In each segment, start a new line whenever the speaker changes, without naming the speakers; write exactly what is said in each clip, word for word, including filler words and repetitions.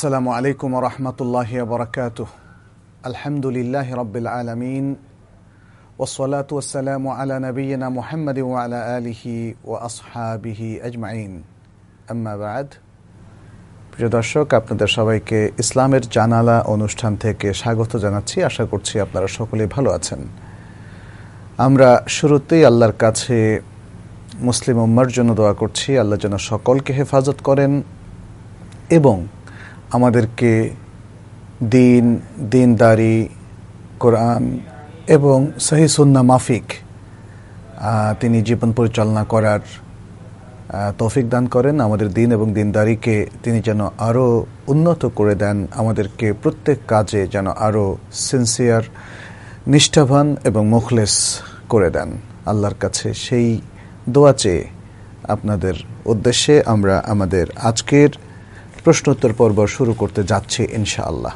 আসসালামু আলাইকুম ওয়া রাহমাতুল্লাহি ওয়া বারাকাতুহু। আলহামদুলিল্লাহি রাব্বিল আলামিন ওয়াসসালাতু ওয়াসসালামু আলা নাবিয়িনা মুহাম্মাদিন ওয়া আলা আলিহি ওয়া আসহাবিহি আজমাইন। আম্মা বা'দ। প্রিয় দর্শক, আপনাদের সবাইকে ইসলামের জানালা অনুষ্ঠান থেকে স্বাগত জানাচ্ছি। আশা করছি আপনারা সকলেই ভালো আছেন। আমরা শুরুতেই আল্লাহর কাছে মুসলিম উম্মার জন্য দোয়া করছি, আল্লাহ যেন সকলকে হেফাজত করেন এবং আমাদেরকে দিন, দিনদারি, কোরআন এবং সহিহ সুন্নাহ মাফিক তিনি জীবন পরিচালনা করার তৌফিক দান করেন। আমাদের দিন এবং দিনদারিকে তিনি যেন আরও উন্নত করে দেন, আমাদেরকে প্রত্যেক কাজে যেন আরও সিনসিয়ার, নিষ্ঠাবান এবং মুখলেস করে দেন। আল্লাহর কাছে সেই দোয়া চেয়ে আপনাদের উদ্দেশ্যে আমরা আমাদের আজকের প্রশ্নোত্তর পর্ব শুরু করতে যাচ্ছি ইনশাআল্লাহ।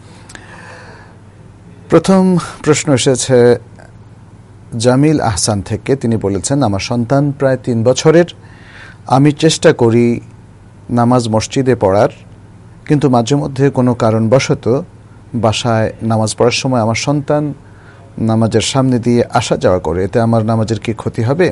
প্রথম প্রশ্ন এসেছে জামিল আহসান থেকে। তিনি বলেছেন, আমার সন্তান প্রায় তিন বছরের। আমি চেষ্টা করি নামাজ মসজিদে পড়ার, কিন্তু মাঝে মধ্যে কোনো কারণবশত বাসায় নামাজ পড়ার সময় আমার সন্তান নামাজের সামনে দিয়ে আসা যাওয়া করে। এতে আমার নামাজের কি ক্ষতি হবে?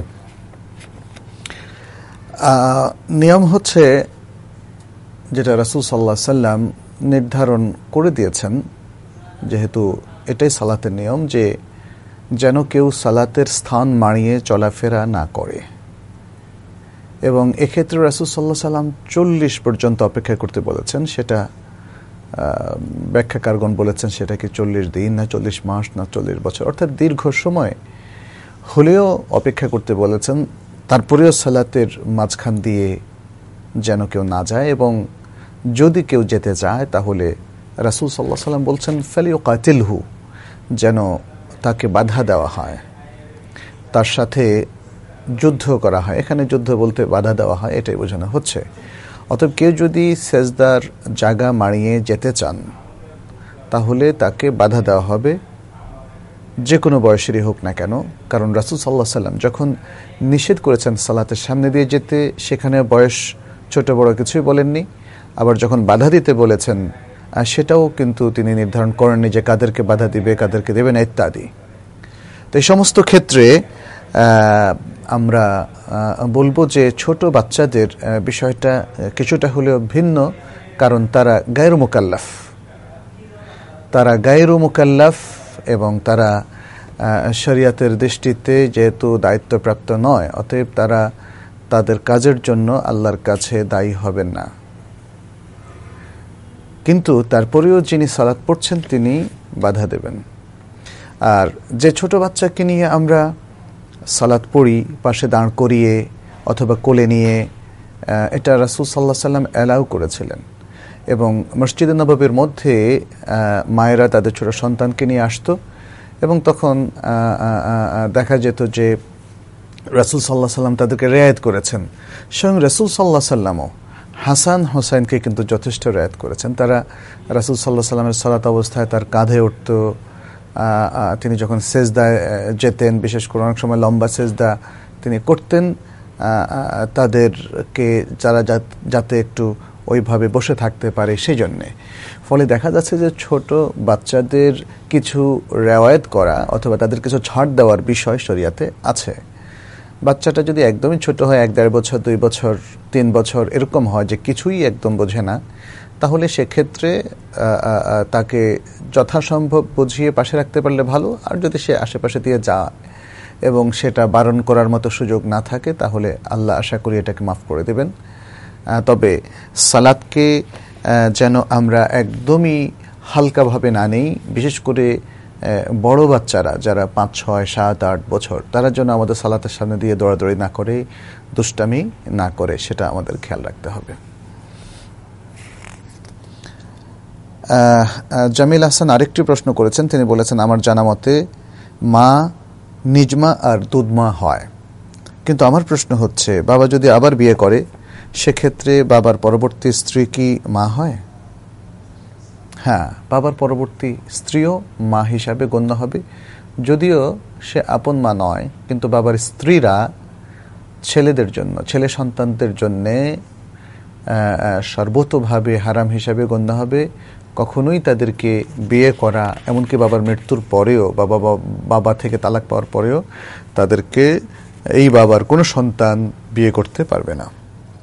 নিয়ম হচ্ছে যেটা রাসূল সাল্লাল্লাহু আলাইহি সাল্লাম নির্ধারণ করে দিয়েছেন, যেহেতু এটাই সালাতের নিয়ম, যে যেন কেউ সালাতের স্থান মাড়িয়ে চলাফেরা না করে। এবং এক্ষেত্রে রাসূল সাল্লাল্লাহু আলাইহি সাল্লাম চল্লিশ পর্যন্ত অপেক্ষা করতে বলেছেন। সেটা ব্যাখ্যাকারগণ বলেছেন সেটা কি চল্লিশ দিন না চল্লিশ মাস না চল্লিশ বছর, অর্থাৎ দীর্ঘ সময় হলেও অপেক্ষা করতে বলেছেন। তারপরেও সালাতের মাঝখান দিয়ে যেন কেউ না যায়, এবং যদি কেউ যেতে চায় তাহলে রাসূল সাল্লাল্লাহু আলাইহি সাল্লাম বলছেন ফালিউকাতিলহু, যেন তাকে বাধা দেওয়া হয়, তার সাথে যুদ্ধ করা হয়। এখানে যুদ্ধ বলতে বাধা দেওয়া হয়, এটাই বোঝানো হচ্ছে। অতএব কেউ যদি সেজদার জায়গা মাড়িয়ে যেতে চান তাহলে তাকে বাধা দেওয়া হবে, যে কোনো বয়সেরই হোক না কেন। কারণ রাসূল সাল্লাল্লাহু আলাইহি সাল্লাম যখন নিষেধ করেছেন সালাতের সামনে দিয়ে যেতে, সেখানে বয়স ছোট বড় কিছুই বলেননি। আবার যখন বাধা দিতে বলেছেন, সেটাও কিন্তু তিনি নির্ধারণ করেননি যে কাদেরকে বাধা দিবে, কাদেরকে দেবে না, ইত্যাদি। তো এই সমস্ত ক্ষেত্রে আমরা বলবো যে ছোট বাচ্চাদের বিষয়টা কিছুটা হলেও ভিন্ন, কারণ তারা গায়রু মুকাল্লাফ তারা গায়রু মুকাল্লাফ এবং তারা শরীয়তের দৃষ্টিতে যেহেতু দায়িত্বপ্রাপ্ত নয়, অতএব তারা তাদের কাজের জন্য আল্লাহর কাছে দায়ী হবেন না। কিন্তু তারপরেও যিনি সালাত পড়ছেন তিনি বাধা দেবেন। আর যে ছোট বাচ্চাকে নিয়ে আমরা সালাত পড়ি পাশে দাঁড় করিয়ে অথবা কোলে নিয়ে, এটা রাসূল সাল্লাল্লাহু আলাইহি সাল্লাম অ্যালাউ করেছিলেন। এবং মসজিদে নববীর মধ্যে মায়েরা তাদের ছোট সন্তানকে নিয়ে আসতো, এবং তখন দেখা যেত যে রাসূল সাল্লাল্লাহু আলাইহি সাল্লাম তাদেরকে রেয়ায়েত করেছেন। স্বয়ং রাসূল সাল্লাল্লাহু আলাইহি সাল্লামও হাসান হোসাইনকে কিন্তু যথেষ্ট রেয়ায়েত করেছেন। তারা রাসূল সাল্লাল্লাহু আলাইহি সাল্লামের সালাত অবস্থায় তার কাঁধে উঠত, তিনি যখন সেজদায় যেতেন, বিশেষ করে অনেক সময় লম্বা সেজদা তিনি করতেন, তাদেরকে যারা যাতে একটু ওইভাবে বসে থাকতে পারে সেই জন্যে। ফলে দেখা যাচ্ছে যে ছোট বাচ্চাদের কিছু রেওয়ায়েত করা অথবা তাদের কিছু ছাড় দেওয়ার বিষয় শরীয়তে আছে। বাচ্চাটা যদি একদমই ছোট হয়, এক দেড় বছর, দুই বছর, তিন বছর এরকম হয় যে কিছুই একদম বোঝে না, তাহলে সেক্ষেত্রে তাকে যথাসম্ভব বুঝিয়ে পাশে রাখতে পারলে ভালো। আর যদি সে আশেপাশে দিয়ে যায় এবং সেটা বারণ করার মতো সুযোগ না থাকে, তাহলে আল্লাহ আশা করি এটাকে মাফ করে দেবেন। তবে সালাতকে যেন আমরা একদমই হালকাভাবে না নেই, বিশেষ করে বড় বাচ্চারা যারা পাঁচ ছয় সাত আট বছর, তারা যেন আমাদের সালাতের সামনে দিয়ে দৌড়াদৌড়ি না করে, দুষ্টামি না করে, সেটা আমাদের খেয়াল রাখতে হবে। জামিল আহসান আরেকটি প্রশ্ন করেছেন। তিনি বলেছেন, আমার জানা মতে মা নিজমা আর দুধমা হয়, কিন্তু আমার প্রশ্ন হচ্ছে বাবা যদি আবার বিয়ে করে, সেক্ষেত্রে বাবার পরবর্তী স্ত্রী কি মা হয়? হ্যাঁ, বাবার পরবর্তী স্ত্রীও মা হিসাবে গণ্য হবে, যদিও সে আপন মা নয়। কিন্তু বাবার স্ত্রীরা ছেলেদের জন্য, ছেলে সন্তানদের জন্যে সর্বতোভাবে হারাম হিসাবে গণ্য হবে। কখনোই তাদেরকে বিয়ে করা, এমনকি বাবার মৃত্যুর পরেও, বাবা বাবা থেকে তালাক পাওয়ার পরেও তাদেরকে এই বাবার কোনো সন্তান বিয়ে করতে পারবে না।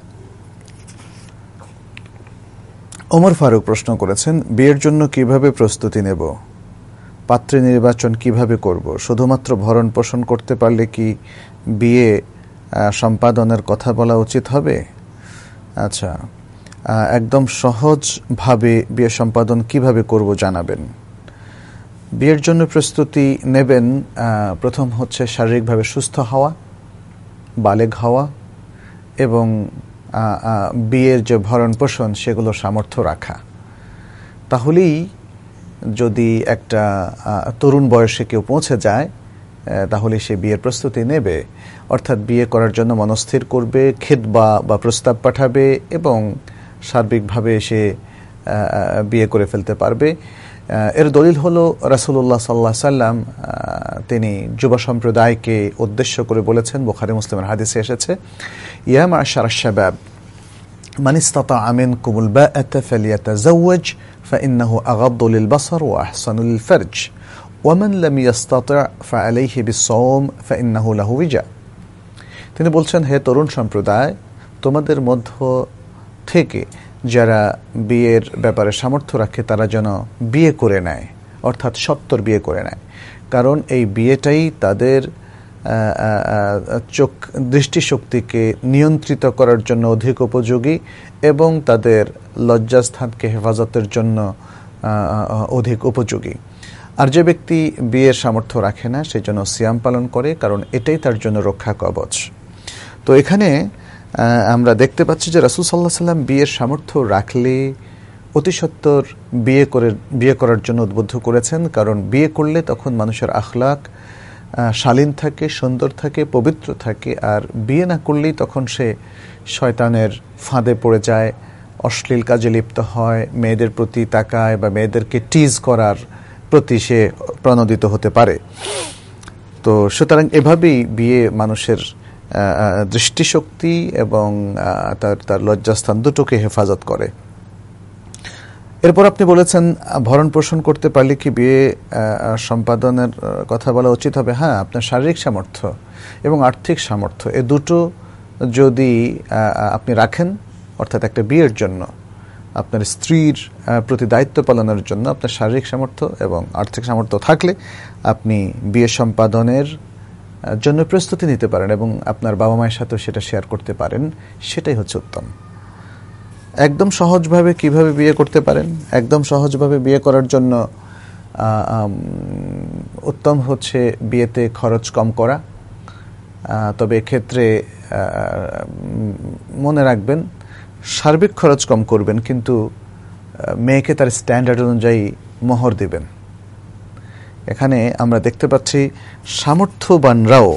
ওমর ফারুক প্রশ্ন করেছেন, বিয়ের জন্য কিভাবে প্রস্তুতি নেব, পাত্রী নির্বাচন কিভাবে করব, শুধুমাত্র ভরণ পোষণ করতে পারলে কি বিয়ে সম্পাদনের কথা বলা উচিত হবে? আচ্ছা, একদম সহজভাবে বিয়ে সম্পাদন কিভাবে করব জানাবেন। বিয়ের জন্য প্রস্তুতি নেবেন, প্রথম হচ্ছে শারীরিকভাবে সুস্থ হওয়া, বালেগ হওয়া এবং বিয়ের যে ভরণ পোষণ সেগুলো সামর্থ্য রাখা। তাহলেই যদি একটা তরুণ বয়সে কেউ পৌঁছে যায় তাহলে সে বিয়ের প্রস্তুতি নেবে, অর্থাৎ বিয়ে করার জন্য মনস্থির করবে, খিতবা বা প্রস্তাব পাঠাবে এবং সার্বিকভাবে সে বিয়ে করে ফেলতে পারবে। এর দলিল হলো রাসূলুল্লাহ সাল্লাল্লাহু আলাইহি সাল্লাম তিনি যুব সম্প্রদায়কে উদ্দেশ্য করে বলেছেন, বুখারী মুসলিমের হাদিসে এসেছে, ইয়া মা'শারাশ শাবাব মান ইসতাতা'a মিনকুমুল বা'আতা ফালইয়াতাযাওয়াজ ফাইন্নাহু আগাদ্দু লিলবাসার ওয়া আহসানু লিলফারজ ওয়া মান লাম ইসতাতি' ফাআলাইহি বিস-সাওম ফাইন্নাহু লাহু ওয়িজা। তিনি বলছেন, হে তরুণ সম্প্রদায়, তোমাদের মধ্য থেকে যারা বিয়ের ব্যাপারে সামর্থ্য রাখে তারা যেন বিয়ে করে নেয়, অর্থাৎ সত্তর বিয়ে করে নেয়, কারণ এই বিয়েটাই তাদের চোখ দৃষ্টিশক্তিকে নিয়ন্ত্রিত করার জন্য অধিক উপযোগী এবং তাদের লজ্জাস্থানকে হেফাজতের জন্য অধিক উপযোগী। আর যে ব্যক্তি বিয়ের সামর্থ্য রাখে না সে যেন সিয়াম পালন করে, কারণ এটাই তার জন্য রক্ষা কবচ। তো এখানে আমরা দেখতে পাচ্ছি যে রাসূল সাল্লাল্লাহু আলাইহি সাল্লাম বিয়ের সামর্থ্য রাখলে অতি সত্বর বিয়ে করে বিয়ে করার জন্য উদ্বুদ্ধ করেছেন, কারণ বিয়ে করলে তখন মানুষের আখলাক শালীন থাকে, সুন্দর থাকে, পবিত্র থাকে। আর বিয়ে না করলেই তখন সে শয়তানের ফাঁদে পড়ে যায়, অশ্লীল কাজে লিপ্ত হয়, মেয়েদের প্রতি তাকায় বা মেয়েদেরকে টিজ করার প্রতি সে প্রণোদিত হতে পারে। তো সুতরাং এভাবেই বিয়ে মানুষের দৃষ্টিশক্তি এবং তার তার লজ্জাস্থান দুটোকে হেফাজত করে। এরপর আপনি বলেছেন, ভরণ পোষণ করতে পারলে কি বিয়ে সম্পাদনের কথা বলা উচিত হবে? হ্যাঁ, আপনার শারীরিক সামর্থ্য এবং আর্থিক সামর্থ্য এ দুটো যদি আপনি রাখেন, অর্থাৎ একটা বিয়ের জন্য আপনার স্ত্রীর প্রতি দায়িত্ব পালনের জন্য আপনার শারীরিক সামর্থ্য এবং আর্থিক সামর্থ্য থাকলে আপনি বিয়ে সম্পাদনের জন্য প্রস্তুতি নিতে পারেন এবং আপনার বাবা মায়ের সাথেও সেটা শেয়ার করতে পারেন, সেটাই হচ্ছে উত্তম। একদম সহজভাবে কিভাবে বিয়ে করতে পারেন? একদম সহজভাবে বিয়ে করার জন্য উত্তম হচ্ছে বিয়েতে খরচ কম করা। তবে এক্ষেত্রে মনে রাখবেন, সার্বিক খরচ কম করবেন, কিন্তু মেয়েকে তার স্ট্যান্ডার্ড অনুযায়ী মোহর দিবেন। এখানে আমরা দেখতে পাচ্ছি সামর্থ্যবানরাও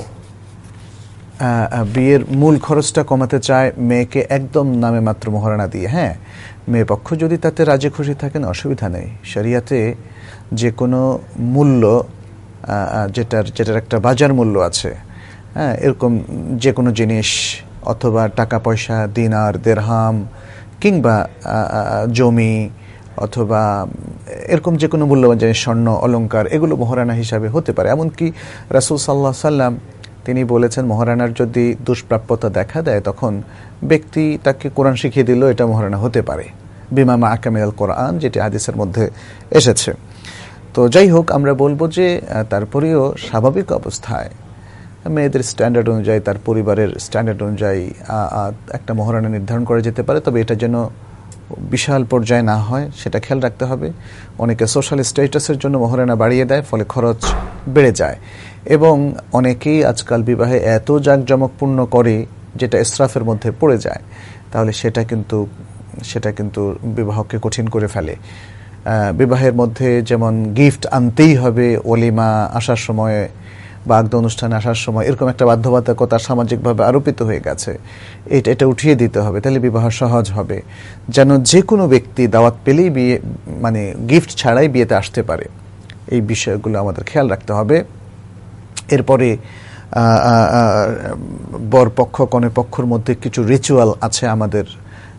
বিয়ের মূল খরচটা কমাতে চায় মেয়েকে একদম নামে মাত্র মোহরানা দিয়ে। হ্যাঁ, মেয়ে পক্ষ যদি তাতে রাজি খুশি থাকেন অসুবিধা নেই। শরিয়াতে যে কোনো মূল্য যেটার যেটার একটা বাজার মূল্য আছে, হ্যাঁ, এরকম যে কোনো জিনিস অথবা টাকা পয়সা, দিনার, দিরহাম কিংবা জমি অথবা এরকম যে কোনো মূল্যবান জিনিস, স্বর্ণ, অলংকার, এগুলো মোহরানা হিসাবে হতে পারে। এমনকি রাসূল সাল্লাল্লাহু আলাইহি সাল্লাম তিনি বলেছেন, মোহরানার যদি দুষ্প্রাপ্যতা দেখা দেয় তখন ব্যক্তি তাকে কোরআন শিখিয়ে দিল, এটা মোহরানা হতে পারে, বিমা মা আকামিল কোরআন, যেটি হাদিসের মধ্যে এসেছে। তো যাই হোক, আমরা বলবো যে তারপরেও স্বাভাবিক অবস্থায় মেয়েদের স্ট্যান্ডার্ড অনুযায়ী, তার পরিবারের স্ট্যান্ডার্ড অনুযায়ী একটা মোহরানা নির্ধারণ করা যেতে পারে। তবে এটা যেন বিশাল পর্যায়ে না হয় সেটা খেয়াল রাখতে হবে। অনেকে সোশ্যাল স্ট্যাটাসের জন্য মোহরানা বাড়িয়ে দেয়, ফলে খরচ বেড়ে যায়। এবং অনেকেই আজকাল বিবাহে এত জাঁকজমকপূর্ণ করে যেটা ইসরাফের মধ্যে পড়ে যায়, তাহলে সেটা কিন্তু সেটা কিন্তু বিবাহকে কঠিন করে ফেলে। বিবাহের মধ্যে যেমন গিফট আনতেই হবে ওলিমা আসার সময় বা আগদ অনুষ্ঠানে আসার সময়, এরকম একটা বাধ্যবাধকতা সামাজিকভাবে আরোপিত হয়ে গেছে, এটা এটা উঠিয়ে দিতে হবে, তাহলে বিবাহ সহজ হবে। যেন যে কোনো ব্যক্তি দাওয়াত পেলেই বিয়ে, মানে গিফট ছাড়াই বিয়েতে আসতে পারে, এই বিষয়গুলো আমাদের খেয়াল রাখতে হবে। এরপরে বর পক্ষ কনে পক্ষর মধ্যে কিছু রিচুয়াল আছে আমাদের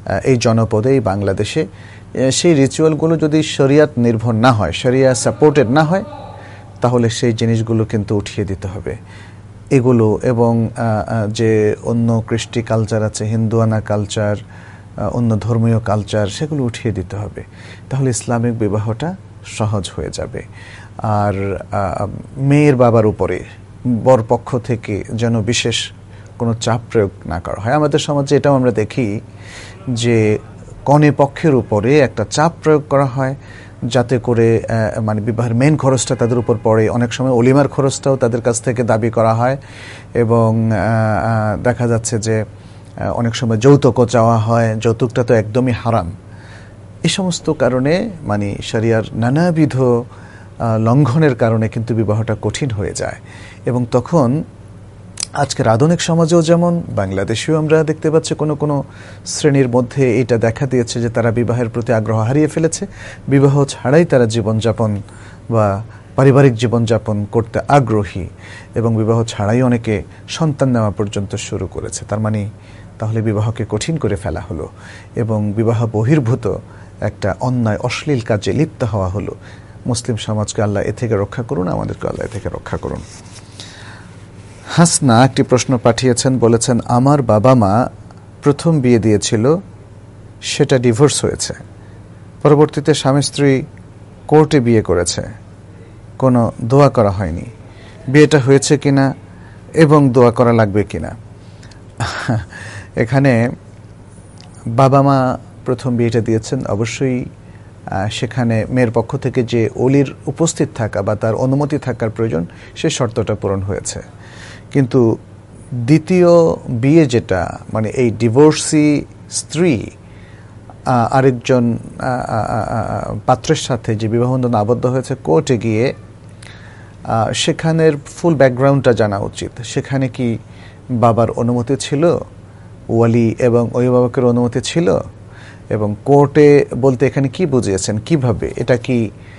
এই জনপদে, এই বাংলাদেশে, সেই রিচুয়ালগুলো যদি শরিয়াত নির্ভর না হয়, শরিয়া সাপোর্টেড না হয়, তাহলে সেই জিনিসগুলো কিন্তু উঠিয়ে দিতে হবে এগুলো। এবং যে অন্য কৃষ্টি কালচার আছে, হিন্দুয়ানা কালচার, অন্য ধর্মীয় কালচার, সেগুলো উঠিয়ে দিতে হবে। তাহলে ইসলামিক বিবাহটা সহজ হয়ে যাবে। আর মেয়ের বাবার উপরে বর পক্ষ থেকে যেন বিশেষ কোনো চাপ প্রয়োগ না করা হয়। আমাদের সমাজে এটাও আমরা দেখি যে কনে পক্ষের উপরে একটা চাপ প্রয়োগ করা হয়, যাতে করে মানে বিবাহের মেন খরচটা তাদের উপর পড়ে। অনেক সময় অলিমার খরচটাও তাদের কাছ থেকে দাবি করা হয়, এবং দেখা যাচ্ছে যে অনেক সময় যৌতুকও চাওয়া হয়। যৌতুকটা তো একদমই হারাম। এই সমস্ত কারণে মানে শরিয়ার নানাবিধ লঙ্ঘনের কারণে কিন্তু বিবাহটা কঠিন হয়ে যায়। এবং তখন আজকের আধুনিক সমাজেও যেমন, বাংলাদেশেও আমরা দেখতে পাচ্ছি কোনো কোনো শ্রেণীর মধ্যে এটা দেখা দিয়েছে যে তারা বিবাহের প্রতি আগ্রহ হারিয়ে ফেলেছে। বিবাহ ছাড়াই তারা জীবনযাপন বা পারিবারিক জীবনযাপন করতে আগ্রহী, এবং বিবাহ ছাড়াই অনেকে সন্তান নেওয়া পর্যন্ত শুরু করেছে। তার মানে তাহলে বিবাহকে কঠিন করে ফেলা হলো, এবং বিবাহ বহির্ভূত একটা অন্যায় অশ্লীল কাজে লিপ্ত হওয়া হলো। মুসলিম সমাজকে আল্লাহ এ থেকে রক্ষা করুন, আমাদেরকে আল্লাহ এ থেকে রক্ষা করুন। হাসনা একটি প্রশ্ন পাঠিয়েছেন, বলেছেন আমার বাবা মা প্রথম বিয়ে দিয়েছিল, সেটা ডিভোর্স হয়েছে, পরবর্তীতে স্বামী স্ত্রী কোর্টে বিয়ে করেছে, কোনো দোয়া করা হয়নি, বিয়েটা হয়েছে কিনা এবং দোয়া করা লাগবে কিনা? এখানে বাবা মা প্রথম বিয়েটা দিয়েছেন, অবশ্যই সেখানে মেয়ের পক্ষ থেকে যে ওলির উপস্থিত থাকা বা তার অনুমতি থাকার প্রয়োজন, সে শর্তটা পূরণ হয়েছে। কিন্তু দ্বিতীয় বিয়ে যেটা, মানে এই ডিভোর্সি স্ত্রী আরেকজন পাত্রের সাথে যে বিবাহবন্ধনে আবদ্ধ হয়েছে কোর্টে গিয়ে, সেখানের ফুল ব্যাকগ্রাউন্ডটা জানা উচিত। সেখানে কি বাবার অনুমতি ছিল, ওয়ালি এবং অভিভাবকের অনুমতি ছিল, এবং কোর্টে বলতে এখানে কি বুঝিয়েছেন, কিভাবে, এটা কি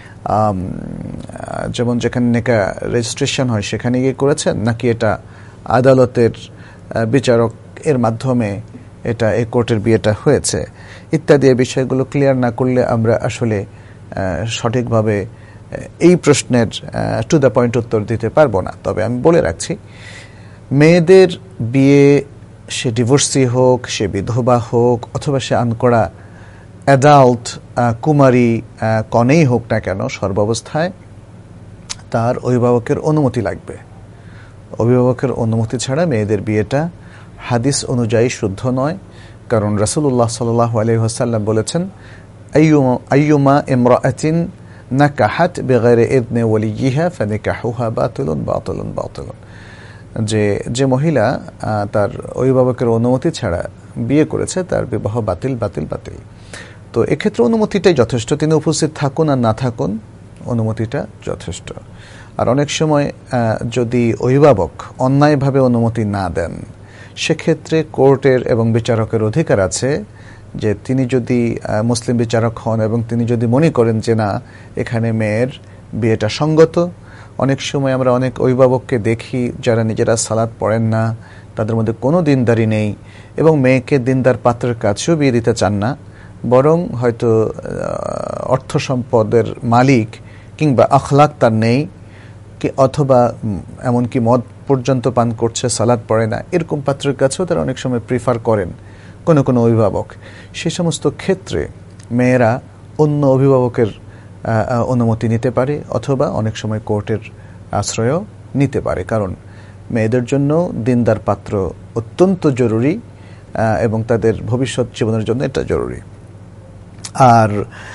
যেমন যেখানে নেকা রেজিস্ট্রেশন হয় সেখানে গিয়ে করেছেন, নাকি এটা আদালতের বিচারক এর মাধ্যমে এটা এই কোর্টের বিয়েটা হয়েছে, ইত্যাদি বিষয়গুলো ক্লিয়ার না করলে আমরা আসলে সঠিকভাবে এই প্রশ্নের টু দ্য পয়েন্ট উত্তর দিতে পারবো না। তবে আমি বলে রাখছি, মেয়েদের বিয়ে, সে ডিভোর্সি হোক, সে বিধবা হোক, অথবা সে আনকড়া অ্যাডাল্ট কুমারী কনেই হোক না কেন, সর্বাবস্থায় তার অভিভাবকের অনুমতি লাগবে। অভিভাবকের অনুমতি ছাড়া মেয়েদের বিয়েটা হাদিস অনুযায়ী শুদ্ধ নয়। কারণ রাসূলুল্লাহ সাল্লাল্লাহু আলাইহি ওয়াসাল্লাম বলেছেন, আইয়ুমা ইমরাআতিন নাকাহাত বিগাইরি ইযনি ওয়ালিয়িহা ফানিকাহুহা বাতিলুন বাতিলুন বাতিলুন, যে যে মহিলা তার অভিভাবকের অনুমতি ছাড়া বিয়ে করেছে, তার বিবাহ বাতিল বাতিল বাতিল। তো এক্ষেত্রে অনুমতিটাই যথেষ্ট। তিনি উপস্থিত থাকুন আর না থাকুন, অনুমতিটা যথেষ্ট। আর অনেক সময় যদি অভিভাবক অন্যায়ভাবে অনুমতি না দেন, সেক্ষেত্রে কোর্টের এবং বিচারকের অধিকার আছে যে তিনি যদি মুসলিম বিচারক হন এবং তিনি যদি মনে করেন যে না, এখানে মেয়ের বিয়েটা সঙ্গত। অনেক সময় আমরা অনেক অভিভাবককে দেখি যারা নিজেরা সালাত পড়েন না, তাদের মধ্যে কোনো দিনদারি নেই, এবং মেয়েকে দিনদার পাত্রের কাছেও বিয়ে দিতে চান না, বরং হয়তো অর্থ সম্পদের মালিক কিংবা আখলাক তার নেই, অথবা এমনকি মদ পর্যন্ত পান করছে, সালাত পড়ে না, এরকম পাত্রের কাছেও তারা অনেক সময় প্রিফার করেন কোনো কোনো অভিভাবক। সে সমস্ত ক্ষেত্রে মেয়েরা অন্য অভিভাবকের অনুমতি নিতে পারে, অথবা অনেক সময় কোর্টের আশ্রয়ও নিতে পারে। কারণ মেয়েদের জন্য দিনদার পাত্র অত্যন্ত জরুরি, এবং তাদের ভবিষ্যৎ জীবনের জন্য এটা জরুরি। আর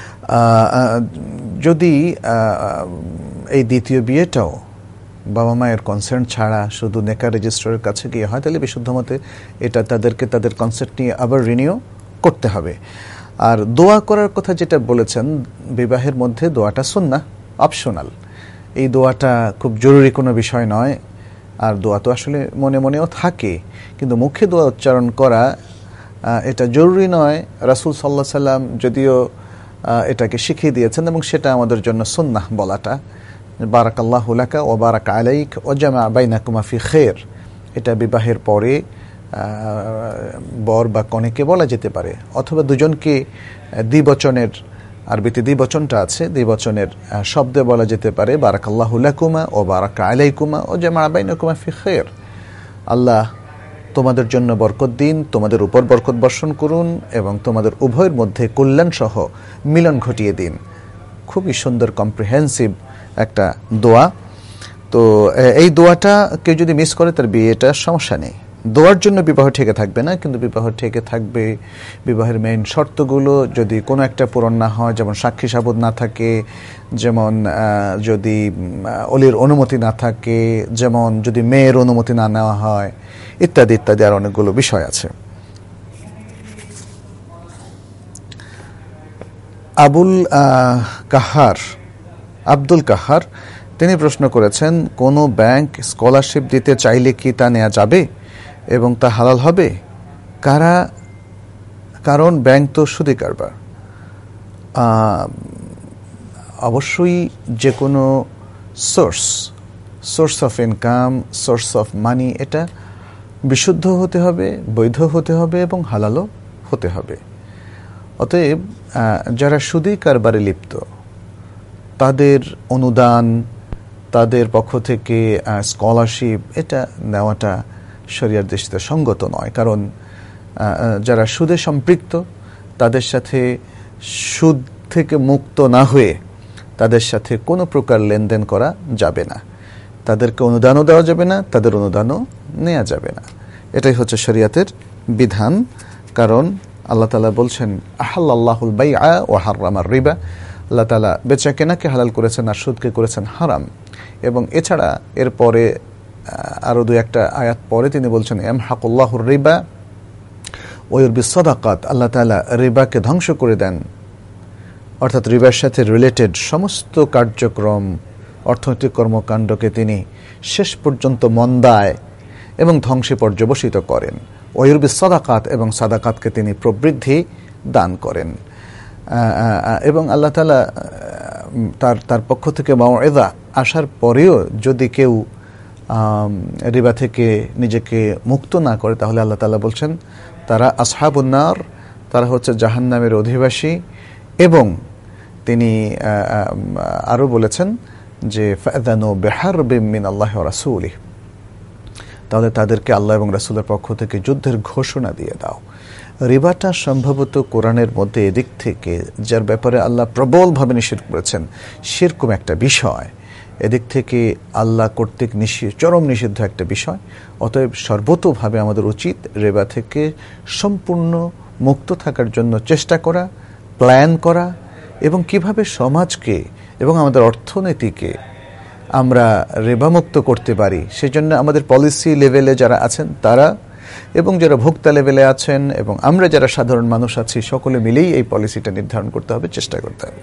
যদি এই দ্বিতীয় বিয়েটাও বাবা মায়ের কনসেন্ট ছাড়া শুধু নেকা রেজিস্ট্রারের কাছে গিয়ে হয়, তাহলে বিশুদ্ধ মতে এটা তাদেরকে তাদের কনসেন্ট নিয়ে আবার রিনিউ করতে হবে। আর দোয়া করার কথা যেটা বলেছেন, বিবাহের মধ্যে দোয়াটা সুন্নাহ, অপশনাল। এই দোয়াটা খুব জরুরি কোনো বিষয় নয়। আর দোয়া তো আসলে মনে মনেও থাকে, কিন্তু মুখে দোয়া উচ্চারণ করা এটা জরুরি নয়। রাসূল সাল্লাল্লাহু আলাইহি সাল্লাম যদিও এটাকে শিখিয়ে দিয়েছেন, এবং সেটা আমাদের জন্য সুন্নাহ বলাটা, বারাকাল্লাহু লাকা ওয়া বারাকা আলাইক ওয়া জামা বাইনাকুমা ফি খায়র, এটা বিবাহের পরে বর বা কনেকে বলা যেতে পারে, অথবা দুজনকে দ্বিবচনের, আরবিতে দ্বিবচনটা আছে, দ্বিবচনের শব্দে বলা যেতে পারে বারাকাল্লাহু লাকুমা ও বারাকা আলাইকুমা ও জামা বাইনাকুমা ফি খায়র। আল্লাহ তোমাদের জন্য বরকত দিন, তোমাদের উপর বরকত বর্ষণ করুন এবং তোমাদের উভয়ের মধ্যে কল্যাণ সহ মিলন ঘটিয়ে দিন। খুবই সুন্দর কম্প্রিহেন্সিভ একটা দোয়া। তো এই দোয়াটা কেউ যদি মিস করে তার বিয়েটা সমস্যা নেই। দোয়ার জন্য বিবাহ ঠেকে থাকবে না, কিন্তু বিবাহ ঠেকে থাকবে বিবাহের মেইন শর্তগুলো যদি কোনো একটা পূরণ না হয়, যেমন সাক্ষী সাবুত না থাকে, যেমন যদি অলির অনুমতি না থাকে, যেমন যদি মেয়ের অনুমতি না নেওয়া হয়, ইত্যাদি ইত্যাদি আর অনেকগুলো বিষয় আছে। আবুল কাহার আব্দুল কাহার তিনি প্রশ্ন করেছেন, কোনো ব্যাংক স্কলারশিপ দিতে চাইলে কি তা নেওয়া যাবে এবং তা হালাল হবে? কারা কারণ ব্যাংক তো সুদী কারবার। অবশ্যই যে কোনো source source of income, source of money, এটা বিশুদ্ধ হতে হবে, বৈধ হতে হবে এবং হালালও হতে হবে। অতএব যারা সুদী কারবারে লিপ্ত তাদের অনুদান, তাদের পক্ষ থেকে স্কলারশিপ এটা নেওয়াটা শরিয়ার দৃষ্টিতে সঙ্গত নয়। কারণ যারা সুদে সম্পৃক্ত তাদের সাথে সুদ থেকে মুক্ত না হয়ে তাদের সাথে কোনো প্রকার লেনদেন করা যাবে না, তাদেরকে অনুদানও দেওয়া যাবে না, তাদের অনুদানও নেওয়া যাবে না। এটাই হচ্ছে শরিয়াতের বিধান। কারণ আল্লাহ তাআলা বলছেন আহাল্লাল্লাহুল বাইআ ওয়া হাররামার রিবা, আল্লাহ তাআলা বেচা কেনাকে হালাল করেছেন আর সুদকে করেছেন হারাম। এবং এছাড়া এরপরে আরও দু একটা আয়াত পরে তিনি বলছেন ইয়ামহাকুল্লাহুর রিবা ওয়া ইউরবিস সাদাকাত, আল্লাহ তাআলা রিবাকে ধ্বংস করে দেন, অর্থাৎ রিবার সাথে রিলেটেড সমস্ত কার্যক্রম, অর্থনৈতিক কর্মকাণ্ডকে তিনি শেষ পর্যন্ত মন্দায় এবং ধ্বংসে পর্যবসিত করেন। ওয়া ইউরবিস সাদাকাত, এবং সাদাকাতকে তিনি প্রবৃদ্ধি দান করেন। এবং আল্লাহ তাআলা তার তার পক্ষ থেকে মাউইযা আসার পরেও যদি কেউ রিবা থেকে নিজেকে মুক্ত না করে তাহলে আল্লাহ তাআলা বলছেন তারা আসহাবুন নার, তারা হচ্ছে জাহান্নামের অধিবাসী। এবং তিনি আরও বলেছেন যে ফাযানু বিহারবিম মিনাল্লাহি ওয়া রাসূলিহি, তাহলে তাদেরকে আল্লাহ এবং রাসূলের পক্ষ থেকে যুদ্ধের ঘোষণা দিয়ে দাও। রিবাটা সম্ভবত কোরআনের মধ্যে এদিক থেকে যার ব্যাপারে আল্লাহ প্রবলভাবে নিষেধ করেছেন সেরকম একটা বিষয়, এদিক থেকে আল্লাহ কর্তৃক নিষিদ্ধ, চরম নিষিদ্ধ একটা বিষয়। অতএব সর্বতোভাবে আমাদের উচিত রিবা থেকে সম্পূর্ণ মুক্ত থাকার জন্য চেষ্টা করা, প্ল্যান করা, এবং কিভাবে সমাজকে এবং আমাদের অর্থনীতিকে আমরা রিবামুক্ত করতে পারি সেজন্য আমাদের পলিসি লেভেলে যারা আছেন তারা এবং যারা ভোক্তা লেভেলে আছেন এবং আমরা যারা সাধারণ মানুষ আছি সকলে মিলেই এই পলিসিটা নির্ধারণ করতে হবে, চেষ্টা করতে হবে।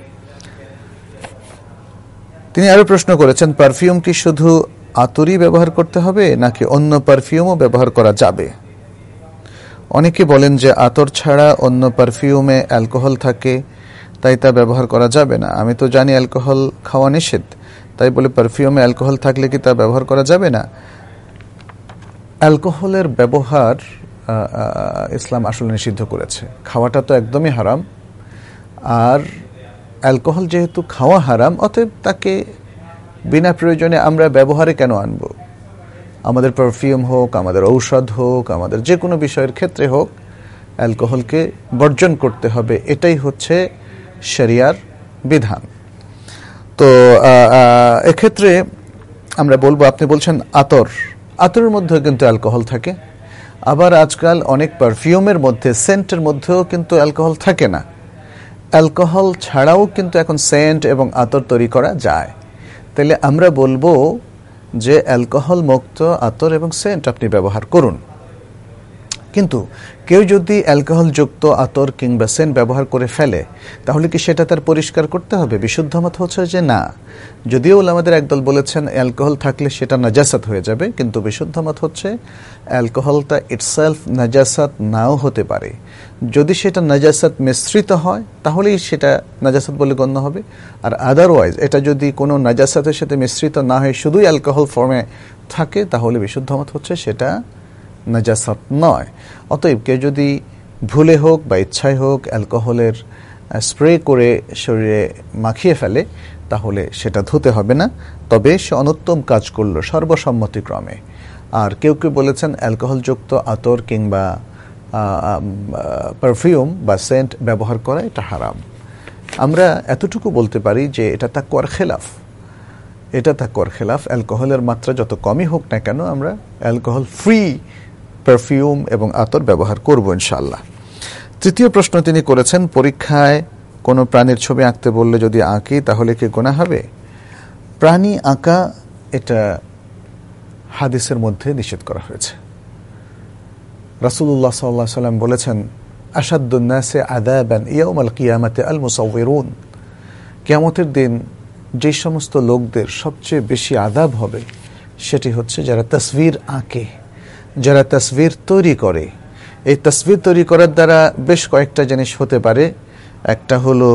তিনি আরো প্রশ্ন করেছেন, পারফিউম কি শুধু আতরই ব্যবহার করতে হবে নাকি অন্য পারফিউমও ব্যবহার করা যাবে? অনেকে বলেন যে আতর ছাড়া অন্য পারফিউমে অ্যালকোহল থাকে, তাই তা ব্যবহার করা যাবে না। আমি তো জানি অ্যালকোহল খাওয়া নিষেধ, তাই বলে পারফিউমে অ্যালকোহল থাকলে কি তা ব্যবহার করা যাবে না? অ্যালকোহলের ব্যবহার ইসলাম আসলে নিষিদ্ধ করেছে, খাওয়াটা তো একদমই হারাম। আর অ্যালকোহল যেহেতু খাওয়া হারাম, অতএব তাকে বিনা প্রয়োজনে আমরা ব্যবহারে কেন আনব? আমাদের পারফিউম হোক, আমাদের ঔষধ হোক, আমাদের যে কোনো বিষয়ের ক্ষেত্রে হোক, অ্যালকোহলকে বর্জন করতে হবে, এটাই হচ্ছে শরিয়ার বিধান। তো এক্ষেত্রে আমরা বলবো, আপনি বলছেন আতর, আতরের মধ্যেও কিন্তু অ্যালকোহল থাকে। আবার আজকাল অনেক পারফিউমের মধ্যে, সেন্টের মধ্যেও কিন্তু অ্যালকোহল থাকে না। অ্যালকোহল ছাড়াও কিন্তু এখন সেন্ট এবং আতর তৈরি করা যায়। তাহলে আমরা বলবো যে অ্যালকোহল মুক্ত আতর এবং সেন্ট আপনি ব্যবহার করুন। কিন্তু কেউ যদি অ্যালকোহল যুক্ত আতর কিংবা সেন্ট ব্যবহার করে ফেলে তাহলে কি সেটা তার পরিষ্কার করতে হবে? বিশুদ্ধ মত হচ্ছে যে না। যদিও ওলামাদের একদল বলেছেন অ্যালকোহল থাকলে সেটা নাজাসাত হয়ে যাবে, কিন্তু বিশুদ্ধ মত হচ্ছে অ্যালকোহলটা ইটসেলফ নাজাসাত নাও হতে পারে। যদি সেটা নাজাসাত মিশ্রিত হয় তাহলেই সেটা নাজাসাত বলে গণ্য হবে। আর আদারওয়াইজ এটা যদি কোনো নাজাসাতের সাথে মিশ্রিত না হয় শুধুই অ্যালকোহল ফর্মে থাকে তাহলে বিশুদ্ধ মত হচ্ছে সেটা নাজাসাত নয়। অতএব কেউ যদি ভুলে হোক বা ইচ্ছায় হোক অ্যালকোহলের স্প্রে করে শরীরে মাখিয়ে ফেলে তাহলে সেটা ধুতে হবে না, তবে সে অনুত্তম কাজ করলো সর্বসম্মতিক্রমে। আর কেউ কেউ বলেছেন অ্যালকোহলযুক্ত আতর কিংবা পারফিউম বা সেন্ট ব্যবহার করা এটা হারাম। আমরা এতটুকু বলতে পারি যে এটা তাকওয়ার খেলাফ, এটা তাকওয়ার খেলাফ। অ্যালকোহলের মাত্রা যত কমই হোক না কেন আমরা অ্যালকোহল ফ্রি পারফিউম এবং আতর ব্যবহার করব ইনশাআল্লাহ। তৃতীয় প্রশ্ন তিনি করেছেন, পরীক্ষায় কোনো প্রাণীর ছবি আঁকতে বললে যদি আঁকি তাহলে কি গুনাহ হবে? প্রাণী আঁকা এটা হাদিসের মধ্যে নিষেধ করা হয়েছে। রাসূলুল্লাহ সাল্লাল্লাহু আলাইহি ওয়াসাল্লাম বলেছেন, আশাদ্দুন নাসি আযাবান ইয়াউমাল কিয়ামাতি আল মুসাউয়িরুন। কিয়ামতের দিন যে সমস্ত লোকদের সবচেয়ে বেশি আযাব হবে সেটি হচ্ছে যারা তাসবির আঁকে, যারা তাসবির তৈরি করে। এই তাসবির তৈরি করার দ্বারা বেশ কয়েকটা জিনিস হতে পারে। একটা হলো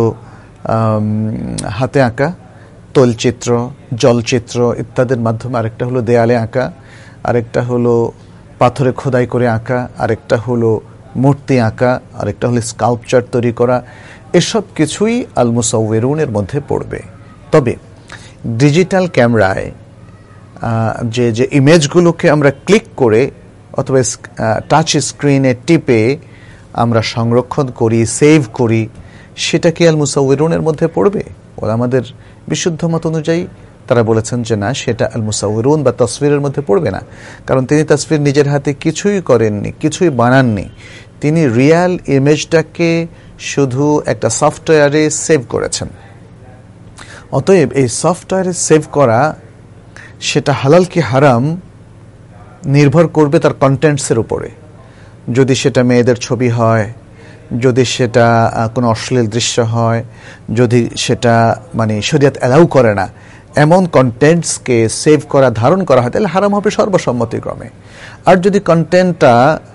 হাতে আঁকা, তৈলচিত্র, জলচিত্র ইত্যাদির মাধ্যমে, আরেকটা হলো দেয়ালে আঁকা, আরেকটা হলো পাথরে খোদাই করে আঁকা, আরেকটা হলো মূর্তি আঁকা, আরেকটা হলো স্কাল্পচার তৈরি করা। এসব কিছুই আল মুসাউয়িরুনের মধ্যে পড়বে। তবে ডিজিটাল ক্যামেরায় যে যে ইমেজগুলোকে আমরা ক্লিক করে অথবা টাচ স্ক্রিনে টিপে আমরা সংরক্ষণ করি, সেভ করি, সেটা কি আল মুসাউয়িরুনের মধ্যে পড়বে? ওরা আমাদের বিশুদ্ধ মত অনুযায়ী তারা বলেছেন যে না, সেটা আল মুসাউয়িরুন বা তসবিরের মধ্যে পড়বে না। কারণ তিনি তসবির নিজের হাতে কিছুই করেননি, কিছুই বানাননি। তিনি রিয়াল ইমেজটাকে শুধু একটা সফটওয়্যারে সেভ করেছেন। অতএব এই সফটওয়্যারে সেভ করা সেটা হালাল কি হারাম নির্ভর করবে তার কন্টেন্টসের উপরে। যদি সেটা মেয়েদের ছবি হয়, যদি সেটা কোনো অশ্লীল দৃশ্য হয়, যদি সেটা মানে শরীয়ত অ্যালাউ করে না এমন কন্টেন্টসকে সেভ করা, ধারণ করা হয়, তাহলে হারাম হবে সর্বসম্মতিক্রমে। আর যদি কন্টেন্টটা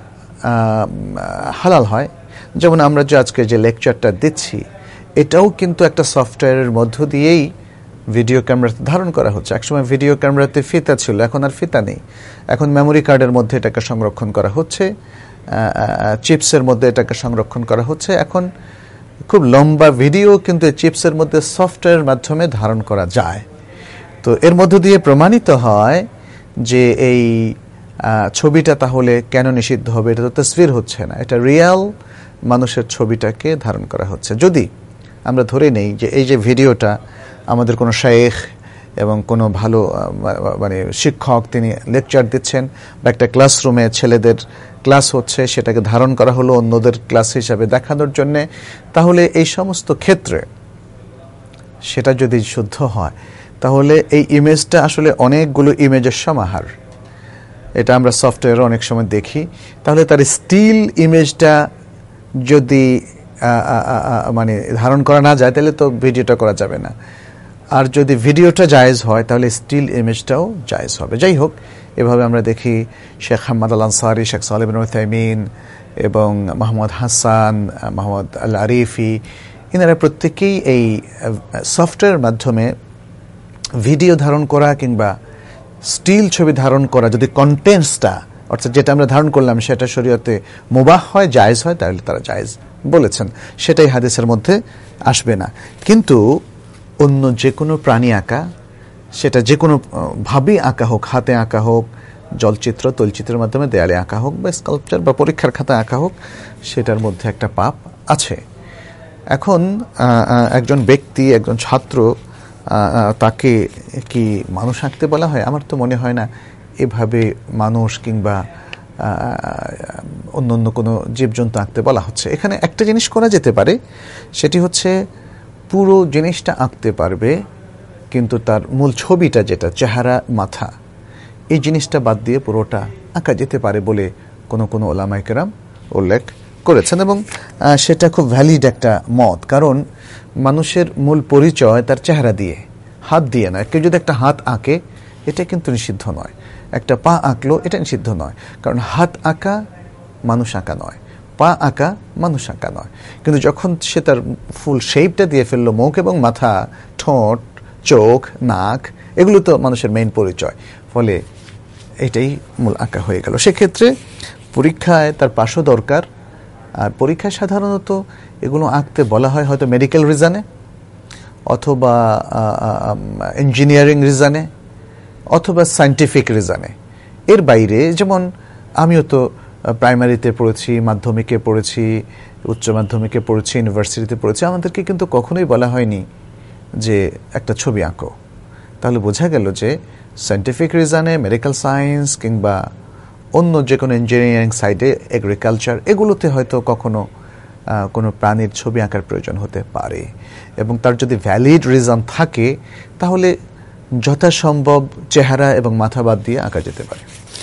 হালাল হয়, যেমন আমরা যে আজকে যে লেকচারটা দিচ্ছি এটাও কিন্তু একটা সফটওয়্যারের মধ্য দিয়েই ভিডিও ক্যামেরাতে ধারণ করা হচ্ছে। একসময় ভিডিও ক্যামেরাতে ফিতা ছিল, এখন আর ফিতা নেই। এখন মেমোরি কার্ডের মধ্যে এটাকে সংরক্ষণ করা হচ্ছে, চিপসের মধ্যে এটাকে সংরক্ষণ করা হচ্ছে। এখন খুব লম্বা ভিডিও কিন্তু চিপসের মধ্যে সফটওয়্যারের মাধ্যমে ধারণ করা যায়। তো এর মধ্য দিয়ে প্রমাণিত হয় যে এই ছবিটা তাহলে কেন নিষিদ্ধ হবে? এটা তো তাসবির হচ্ছে না, এটা রিয়াল মানুষের ছবিটাকে ধারণ করা হচ্ছে। যদি আমরা ধরে নেই যে এই যে ভিডিওটা আমাদের কোনো শায়েখ এবং কোনো ভালো মানে শিক্ষক তিনি লেকচার দিচ্ছেন বা একটা ক্লাসরুমে ছেলেদের ক্লাস হচ্ছে, সেটাকে ধারণ করা হলো অন্যদের ক্লাস হিসাবে দেখানোর জন্যে, তাহলে এই সমস্ত ক্ষেত্রে সেটা যদি শুদ্ধ হয় তাহলে এই ইমেজটা আসলে অনেকগুলো ইমেজের সমাহার। এটা আমরা সফটওয়্যারে অনেক সময় দেখি। তাহলে তার স্টিল ইমেজটা যদি মানে ধারণ করা না যায় তাহলে তো ভিডিওটা করা যাবে না। আর যদি ভিডিওটা জায়েজ হয় তাহলে স্টিল ইমেজটাও জায়েজ হবে। যাই হোক, এভাবে আমরা দেখি শেখ হাম্মাদ আল আনসারি, শেখ সালেহ বিন উসাইমিন এবং মোহাম্মদ হাসান, মোহাম্মদ আল আরিফি, এনারা প্রত্যেকেই এই সফটওয়্যারের মাধ্যমে ভিডিও ধারণ করা কিংবা স্টিল ছবি ধারণ করা, যদি কন্টেন্টসটা অর্থাৎ যেটা আমরা ধারণ করলাম সেটা শরীয়তে মুবাহ হয়, জায়েজ হয়, তাহলে তারা জায়েজ বলেছেন। সেটাই হাদিসের মধ্যে আসবে না। কিন্তু অন্য যে কোনো প্রাণী আঁকা, সেটা যে কোনো ভাবেই আঁকা হোক, হাতে আঁকা হোক, জলচিত্র, তৈলচিত্রের মাধ্যমে দেয়ালে আঁকা হোক বা স্কাল্পচার বা পরীক্ষার খাতা আঁকা হোক, সেটার মধ্যে একটা পাপ আছে। এখন একজন ব্যক্তি, একজন ছাত্র, তাকে কি মানুষ আঁকতে বলা হয়? আমার তো মনে হয় না এভাবে মানুষ কিংবা অন্য অন্য কোনো জীবজন্তু আঁকতে বলা হচ্ছে। এখানে একটা জিনিস করা যেতে পারে, সেটি হচ্ছে পুরো জিনিসটা আঁকতে পারবে কিন্তু তার মূল ছবিটা যেটা চেহারা, মাথা, এই জিনিসটা বাদ দিয়ে পুরোটা আঁকা যেতে পারে বলে কোনো কোনো ওলামায়ে কেরাম উল্লেখ করেছেন এবং সেটা খুব ভ্যালিড একটা মত। কারণ মানুষের মূল পরিচয় তার চেহারা দিয়ে, হাত দিয়ে নয়। কেউ যদি একটা হাত আঁকে এটা কিন্তু নিষিদ্ধ নয়, একটা পা আঁকলো এটা নিষিদ্ধ নয়। কারণ হাত আঁকা মানুষ আঁকা নয়, পা আঁকা মানুষ আঁকা নয়। কিন্তু যখন সে তার ফুল শেপটা দিয়ে ফেললো, মুখ এবং মাথা, ঠোঁট, চোখ, নাক, এগুলো তো মানুষের মেইন পরিচয়। ফলে এটাই মূল আঁকা হয়ে গেল। সেক্ষেত্রে পরীক্ষায় তার পাশও দরকার। আর পরীক্ষায় সাধারণত এগুলো আঁকতে বলা হয় হয়তো মেডিকেল রিজনে অথবা ইঞ্জিনিয়ারিং রিজনে অথবা সায়েন্টিফিক রিজনে। এর বাইরে যেমন আমিও তো প্রাইমারিতে পড়েছি, মাধ্যমিকে পড়েছি, উচ্চ মাধ্যমিকে পড়েছি, ইউনিভার্সিটিতে পড়েছি, আমাদেরকে কিন্তু কখনোই বলা হয়নি যে একটা ছবি আঁকো। তাহলে বোঝা গেল যে সায়েন্টিফিক রিজনে, মেডিকেল সায়েন্স কিংবা অন্য যে কোনো ইঞ্জিনিয়ারিং সাইডে, এগ্রিকালচার, এগুলোতে হয়তো কখনো কোনো প্রাণীর ছবি আঁকার প্রয়োজন হতে পারে এবং তার যদি ভ্যালিড রিজন থাকে তাহলে যথাসম্ভব চেহারা এবং মাথা বাদ দিয়ে আঁকা যেতে পারে।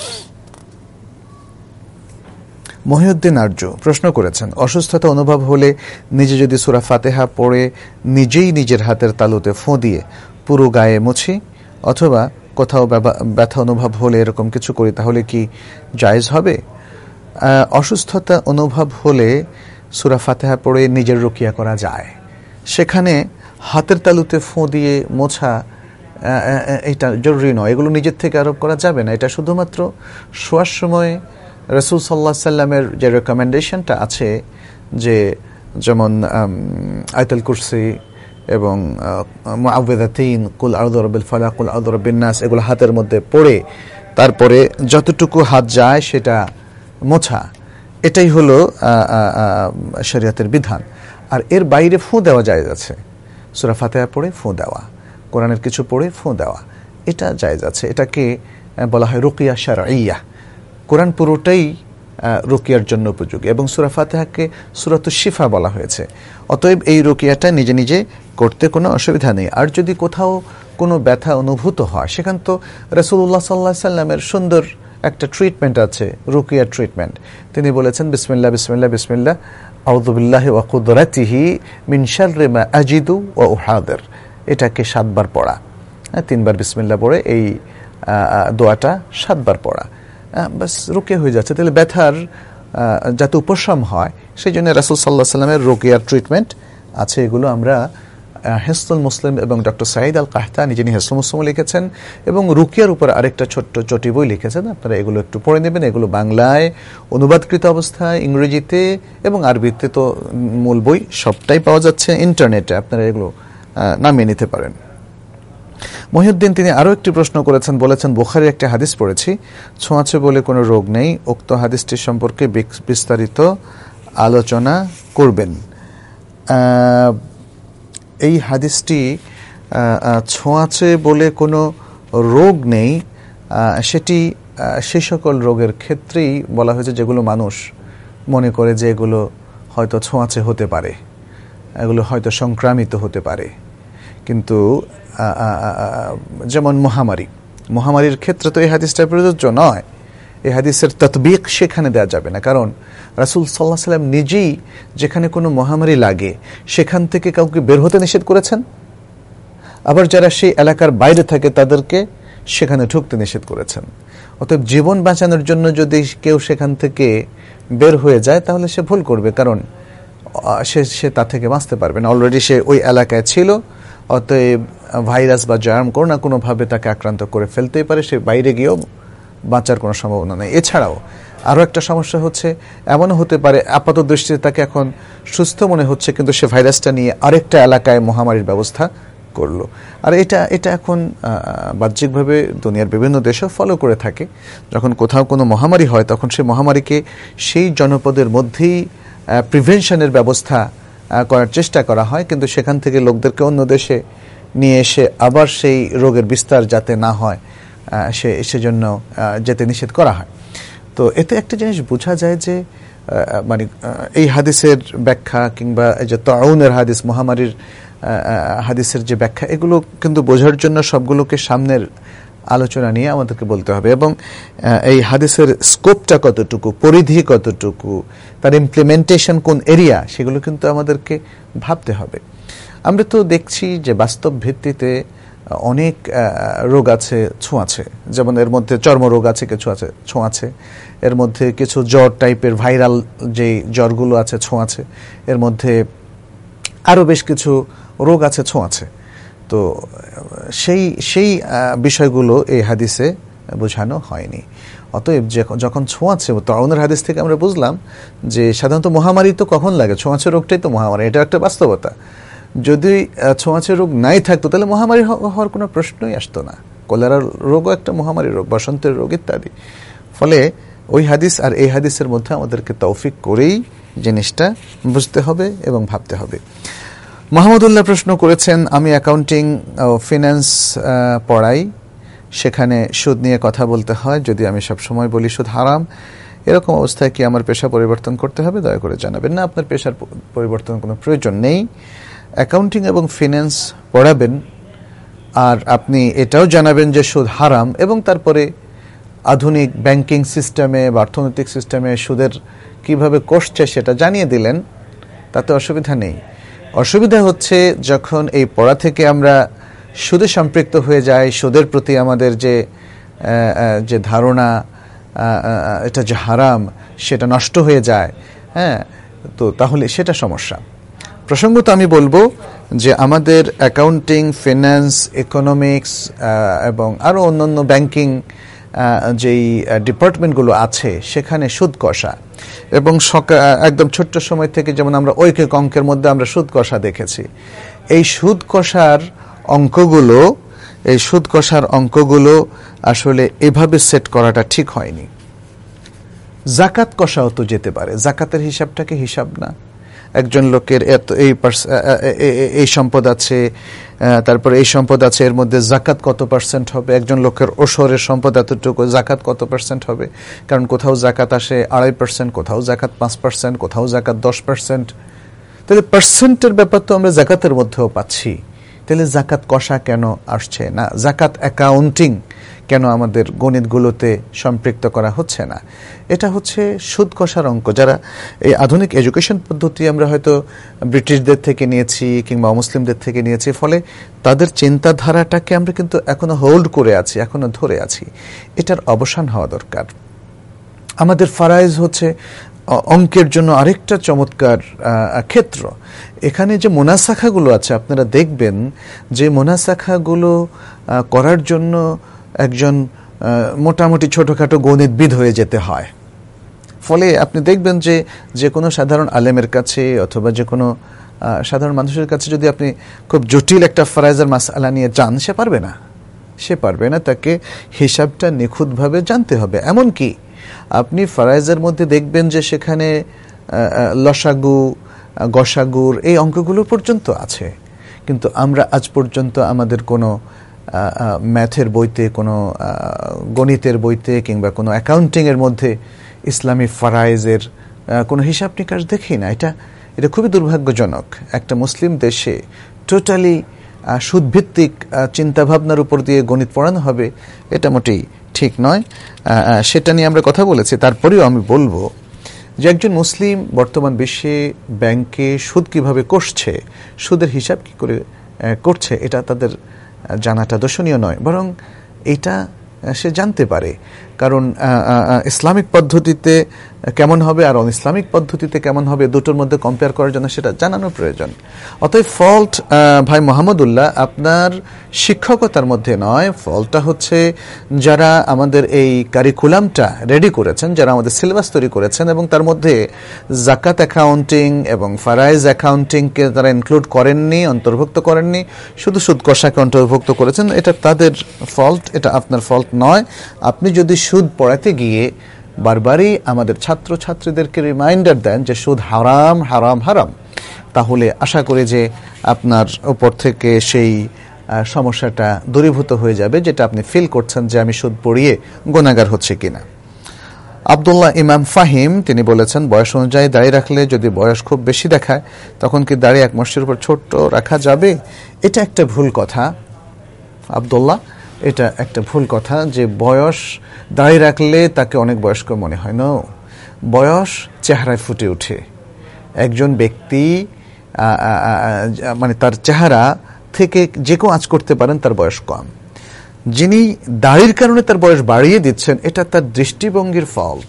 মহিউদ্দিন আরজু প্রশ্ন করেছেন, অসুস্থতা অনুভব হলে নিজে যদি সূরা ফাতিহা পড়ে নিজেই নিজের হাতের তালুতে ফোঁ দিয়ে পুরো গায়ে মুছি অথবা কোথাও ব্যথা অনুভব হলে এরকম কিছু করি তাহলে কি জায়েজ হবে? অসুস্থতা অনুভব হলে সূরা ফাতিহা পড়ে নিজের রুকিয়া করা যায়। সেখানে হাতের তালুতে ফোঁ দিয়ে মোছা এটা জরুরি নয়, এগুলো নিজের থেকে আরোপ করা যাবে না। এটা শুধুমাত্র শোয়ার সময় রাসূল সাল্লাল্লাহু আলাইহি সাল্লামের যে রেকমেন্ডেশনটা আছে, যে যেমন আয়াতুল কুরসি এবং মুআউযযাতাইন, কুল আউযু বিরাব্বিল ফালাক, কুল আউযু বিরাব্বিন নাস, এগুলো হাতের মধ্যে পড়ে তারপরে যতটুকু হাত যায় সেটা মোছা, এটাই হলো শরীয়তের বিধান। আর এর বাইরে ফু দেওয়া জায়েজ আছে, সূরা ফাতিহা পড়ে ফু দেওয়া, কোরআনের কিছু পড়ে ফু দেওয়া, এটা জায়েজ আছে। এটাকে বলা হয় রুকিয়া শারঈয়া। কোরআন পুরোটাই রুকিয়ার জন্য উপযোগী এবং সূরা ফাতিহাকে সূরাতুশ শিফা বলা হয়েছে। অতএব এই রুকিয়াটা নিজে নিজে করতে কোনো অসুবিধা নেই। আর যদি কোথাও কোনো ব্যথা অনুভূত হয়, সেখান তো রাসূলুল্লাহ সাল্লাল্লাহু আলাইহি সাল্লামের সুন্দর একটা ট্রিটমেন্ট আছে, রুকিয়ার ট্রিটমেন্ট। তিনি বলেছেন, বিসমিল্লাহ বিসমিল্লাহ বিসমিল্লাহ আউযু বিল্লাহি ওয়া কুদরাতিহি মিন শাররি মা আজিদু ওয়া উহাদির। এটাকে সাতবার পড়া, তিনবার বিসমিল্লাহ পড়ে এই দোয়াটা সাতবার পড়া, বাস রুকিয়া হয়ে যাচ্ছে। তাহলে ব্যথার যাতে উপশম হয় সেই জন্য রাসূল সাল্লাল্লাহু আলাইহি সাল্লামের রুকিয়ার ট্রিটমেন্ট আছে। এগুলো আমরা হিসনুল মুসলিম এবং ডক্টর সাঈদ আল কাহতানী, যিনি হিসনুল মুসলিম লিখেছেন এবং রুকিয়ার উপর আরেকটা ছোট্ট চটি বই লিখেছেন, আপনারা এগুলো একটু পড়ে নেবেন। এগুলো বাংলায় অনুবাদকৃত অবস্থায়, ইংরেজিতে এবং আরবিতে তো মূল বই সবটাই পাওয়া যাচ্ছে ইন্টারনেটে, আপনারা এগুলো নামিয়ে নিতে পারেন। মহিউদ্দিন তিনি আরও একটি প্রশ্ন করেছেন, বলেছেন বুখারীর একটি হাদিস পড়েছি, ছোঁয়াচে বলে কোনো রোগ নেই, উক্ত হাদিসটি সম্পর্কে বিস্তারিত আলোচনা করবেন। এই হাদিসটি ছোঁয়াচে বলে কোনো রোগ নেই, সেটি সেই সকল রোগের ক্ষেত্রেই বলা হয়েছে যেগুলো মানুষ মনে করে যে এগুলো হয়তো ছোঁয়াচে হতে পারে, এগুলো হয়তো সংক্রামিত হতে পারে। কিন্তু যেমন মহামারী, মহামারীর ক্ষেত্রে তো এই হাদিসটা প্রযোজ্য নয়, এই হাদিসের তাতবিক সেখানে দেওয়া যাবে না। কারণ রাসূল সাল্লাল্লাহু আলাইহি সাল্লাম নিজেই যেখানে কোনো মহামারী লাগে সেখান থেকে কাউকে বের হতে নিষেধ করেছেন, আবার যারা সেই এলাকার বাইরে থাকে তাদেরকে সেখানে ঢুকতে নিষেধ করেছেন। অতএব জীবন বাঁচানোর জন্য যদি কেউ সেখান থেকে বের হয়ে যায় তাহলে সে ভুল করবে, কারণ সে সে তা থেকে বাঁচতে পারবে না, অলরেডি সে ওই এলাকায় ছিল। অতএব ভাইরাস বা জার্ম কোনো না কোনোভাবে তাকে আক্রান্ত করে ফেলতেই পারে, সে বাইরে গিয়েও বাঁচার কোনো সম্ভাবনা নেই। এছাড়াও আরও একটা সমস্যা হচ্ছে, এমনও হতে পারে আপাত দৃষ্টিতে তাকে এখন সুস্থ মনে হচ্ছে কিন্তু সে ভাইরাসটা নিয়ে আরেকটা এলাকায় মহামারীর ব্যবস্থা করলো। আর এটা এটা এখন বাহ্যিকভাবে দুনিয়ার বিভিন্ন দেশেও ফলো করে থাকে। যখন কোথাও কোনো মহামারী হয় তখন সেই মহামারীকে সেই জনপদের মধ্যেই প্রিভেনশনের ব্যবস্থা করার চেষ্টা করা হয়, কিন্তু সেখান থেকে লোকদেরকে অন্য দেশে নিয়ে এসে আবার সেই রোগের বিস্তার যাতে না হয় সে সেজন্য যেতে নিষেধ করা হয়। তো এতে একটা জিনিস বোঝা যায় যে মানে এই হাদিসের ব্যাখ্যা কিংবা এই যে তাউনের হাদিস, মহামারীর হাদিসের যে ব্যাখ্যা, এগুলো কিন্তু বোঝার জন্য সবগুলোকে সামনের আলোচনা নিয়ে আমাদেরকে বলতে হবে এবং এই হাদিসের স্কোপটা কতটুকু, পরিধি কতটুকু, তার ইমপ্লিমেন্টেশন কোন এরিয়া, সেগুলো কিন্তু আমাদেরকে ভাবতে হবে। আমরা তো দেখছি যে বাস্তব ভিত্তিতে অনেক রোগ আছে ছোঁয়াচে, যেমন এর মধ্যে চর্মরোগ আছে, কিছু আছে ছোঁয়াচে, এর মধ্যে কিছু জ্বর টাইপের ভাইরাল যে জ্বরগুলো আছে ছোঁয়াচে, এর মধ্যে আরও বেশ কিছু রোগ আছে ছোঁয়াচে। তো সেই সেই বিষয়গুলো এই হাদিসে বোঝানো হয়নি। অতএব যখন ছোঁয়াচে, তাউনের হাদিস থেকে আমরা বুঝলাম যে সাধারণত মহামারী তো কখন লাগে, ছোঁয়াচে রোগটাই তো মহামারী, এটা একটা বাস্তবতা। যদি ছোঁয়াচে রোগ নাই থাকতো তাহলে মহামারী হওয়ার কোনো প্রশ্নই আসতো না। কলেরা রোগও একটা মহামারী রোগ, বসন্তের রোগ ইত্যাদি। ফলে ওই হাদিস আর এই হাদিসের মধ্যে আমাদেরকে তৌফিক করেই জিনিসটা বুঝতে হবে এবং ভাবতে হবে। মাহমুদুল্লাহ প্রশ্ন করেছেন, আমি অ্যাকাউন্টিং ও ফিন্যান্স পড়াই, সেখানে সুদ নিয়ে কথা বলতে হয়, যদি আমি সবসময় বলি সুদ হারাম, এরকম অবস্থায় কি আমার পেশা পরিবর্তন করতে হবে? দয়া করে জানাবেন। না, আপনার পেশার পরিবর্তন কোনো প্রয়োজন নেই। অ্যাকাউন্টিং এবং ফিন্যান্স পড়াবেন আর আপনি এটাও জানাবেন যে সুদ হারাম, এবং তারপরে আধুনিক ব্যাংকিং সিস্টেমে বা অর্থনৈতিক সিস্টেমে সুদের কিভাবে কষছে সেটা জানিয়ে দিলেন, তাতে অসুবিধা নেই। অসুবিধা হচ্ছে যখন এই পড়া থেকে আমরা সুদে সম্পৃক্ত হয়ে যাই, সুদের প্রতি আমাদের যে যে ধারণা এটা যে হারাম সেটা নষ্ট হয়ে যায়, হ্যাঁ, তো তাহলে সেটা সমস্যা। প্রসঙ্গত আমি বলবো যে আমাদের অ্যাকাউন্টিং, ফিন্যান্স, ইকোনমিক্স এবং আরও অন্যান্য ব্যাংকিং যেই ডিপার্টমেন্টগুলো আছে সেখানে সুদ কষা, এবং একদম ছোট্ট সময় থেকে যেমন আমরা ঐকিক অঙ্কের মধ্যে আমরা সুদ কষা দেখেছি, এই সুদ কষার অঙ্কগুলো এই সুদ কষার অঙ্কগুলো আসলে এভাবে সেট করাটা ঠিক হয়নি। জাকাত কষাও তো যেতে পারে, জাকাতের হিসাবটাকে হিসাব না। একজন লোকের এত এই এই সম্পদ আছে, তারপরে এই সম্পদ আছে, এর মধ্যে জাকাত কত পার্সেন্ট হবে? একজন লোকের ওসরের সম্পদ এতটুকু, জাকাত কত পার্সেন্ট হবে? কারণ কোথাও জাকাত আসে আড়াই পার্সেন্ট, কোথাও জাকাত পাঁচ পার্সেন্ট, কোথাও জাকাত দশ পার্সেন্ট। তাহলে পার্সেন্টের ব্যাপার তো আমরা জাকাতের মধ্যেও পাচ্ছি, তাহলে জাকাত কষা কেন আসছে না? জাকাত অ্যাকাউন্টিং কেন আমাদের গণিতগুলোতে সম্পৃক্ত করা হচ্ছে না? এটা হচ্ছে সুদ কষার অঙ্ক। যারা এই আধুনিক এডুকেশন পদ্ধতি আমরা হয়তো ব্রিটিশদের থেকে নিয়েছি কিংবা মুসলিমদের থেকে নিয়েছি, ফলে তাদের চিন্তাধারাটাকে আমরা কিন্তু এখনো হোল্ড করে আছি, এখনো ধরে আছি। এটার অবসান হওয়া দরকার। আমাদের ফারাইজ হচ্ছে অঙ্কের জন্য আরেকটা চমৎকার ক্ষেত্র। এখানে যে মোনাসাখাগুলো আছে, আপনারা দেখবেন যে মোনাসাখাগুলো করার জন্য একজন মোটামুটি ছোটখাটো গণিতবিদ হয়ে যেতে হয়। ফলে আপনি দেখবেন যে যে কোনো সাধারণ আলেমের কাছে অথবা যে কোনো সাধারণ মানুষের কাছে যদি আপনি খুব জটিল একটা ফারাইজের মাসআলা নিয়ে যান, সে পারবে না সে পারবে না তাকে হিসাবটা নিখুঁতভাবে জানতে হবে। এমনকি আপনি ফারাইজের মধ্যে দেখবেন যে সেখানে লসাগু, গসাগুর এই অঙ্কগুলো পর্যন্ত আছে, কিন্তু আমরা আজ পর্যন্ত আমাদের কোনো ম্যাথের বইতে, কোনো গণিতের বইতে কিংবা কোনো অ্যাকাউন্টিংয়ের মধ্যে ইসলামী ফারাইজের কোনো হিসাব নিকাশ দেখি না। এটা এটা খুবই দুর্ভাগ্যজনক। একটা মুসলিম দেশে টোটালি সুদভিত্তিক চিন্তাভাবনার উপর দিয়ে গণিত পড়ানো হবে, এটা মোটেই ঠিক নয়। সেটা নিয়ে আমরা কথা বলেছি। তারপরেও আমি বলবো যে একজন মুসলিম বর্তমান বিশ্বে ব্যাংকে সুদ কিভাবে কষছে, সুদের হিসাব কি করে করছে, এটা তাদের জানাটা দর্শনীয় নয়, বরং এটা সে জানতে পারে। কারণ ইসলামিক পদ্ধতিতে কেমন হবে আর অন ইসলামিক পদ্ধতিতে কেমন হবে, দুটোর মধ্যে কম্পেয়ার করার জন্য সেটা জানানো প্রয়োজন। অতএব ফল্ট ভাই মোহাম্মদুল্লাহ আপনার শিক্ষকতার মধ্যে নয়, ফল্টটা হচ্ছে যারা আমাদের এই কারিকুলামটা রেডি করেছেন, যারা আমাদের সিলেবাস তৈরি করেছেন এবং তার মধ্যে জাকাত অ্যাকাউন্টিং এবং ফারাইজ অ্যাকাউন্টিংকে তারা ইনক্লুড করেননি, অন্তর্ভুক্ত করেননি, শুধু সুদ কষাকে অন্তর্ভুক্ত করেছেন। এটা তাদের ফল্ট, এটা আপনার ফল্ট নয়। আপনি যদি সুদ পড়াতে গিয়ে বারবারই আমাদের ছাত্র ছাত্রীদেরকে রিমাইন্ডার দেন যে সুদ হারাম হারাম হারাম, তাহলে আশা করি যে আপনার উপর থেকে সেই সমস্যাটা দূরীভূত হয়ে যাবে, যেটা আপনি ফিল করছেন যে আমি সুদ পড়িয়ে গুনাহগার হচ্ছে কিনা। আব্দুল্লাহ ইমাম ফাহিম তিনি বলেছেন, বয়স অনুযায়ী দাড়ি রাখলে যদি বয়স খুব বেশি দেখায় তখন কি দাড়ি এক মাসের উপর ছোট্ট রাখা যাবে? এটা একটা ভুল কথা আব্দুল্লাহ, এটা একটা ভুল কথা যে বয়স দাড়ি রাখলে তাকে অনেক বয়স্ক মনে হয়। না, বয়স চেহারায় ফুটে ওঠে। একজন ব্যক্তি মানে তার চেহারা থেকে যে কেউ আঁচ করতে পারেন তার বয়স কম। যিনি দাড়ির কারণে তার বয়স বাড়িয়ে দিচ্ছেন, এটা তার দৃষ্টিভঙ্গির ফল্ট।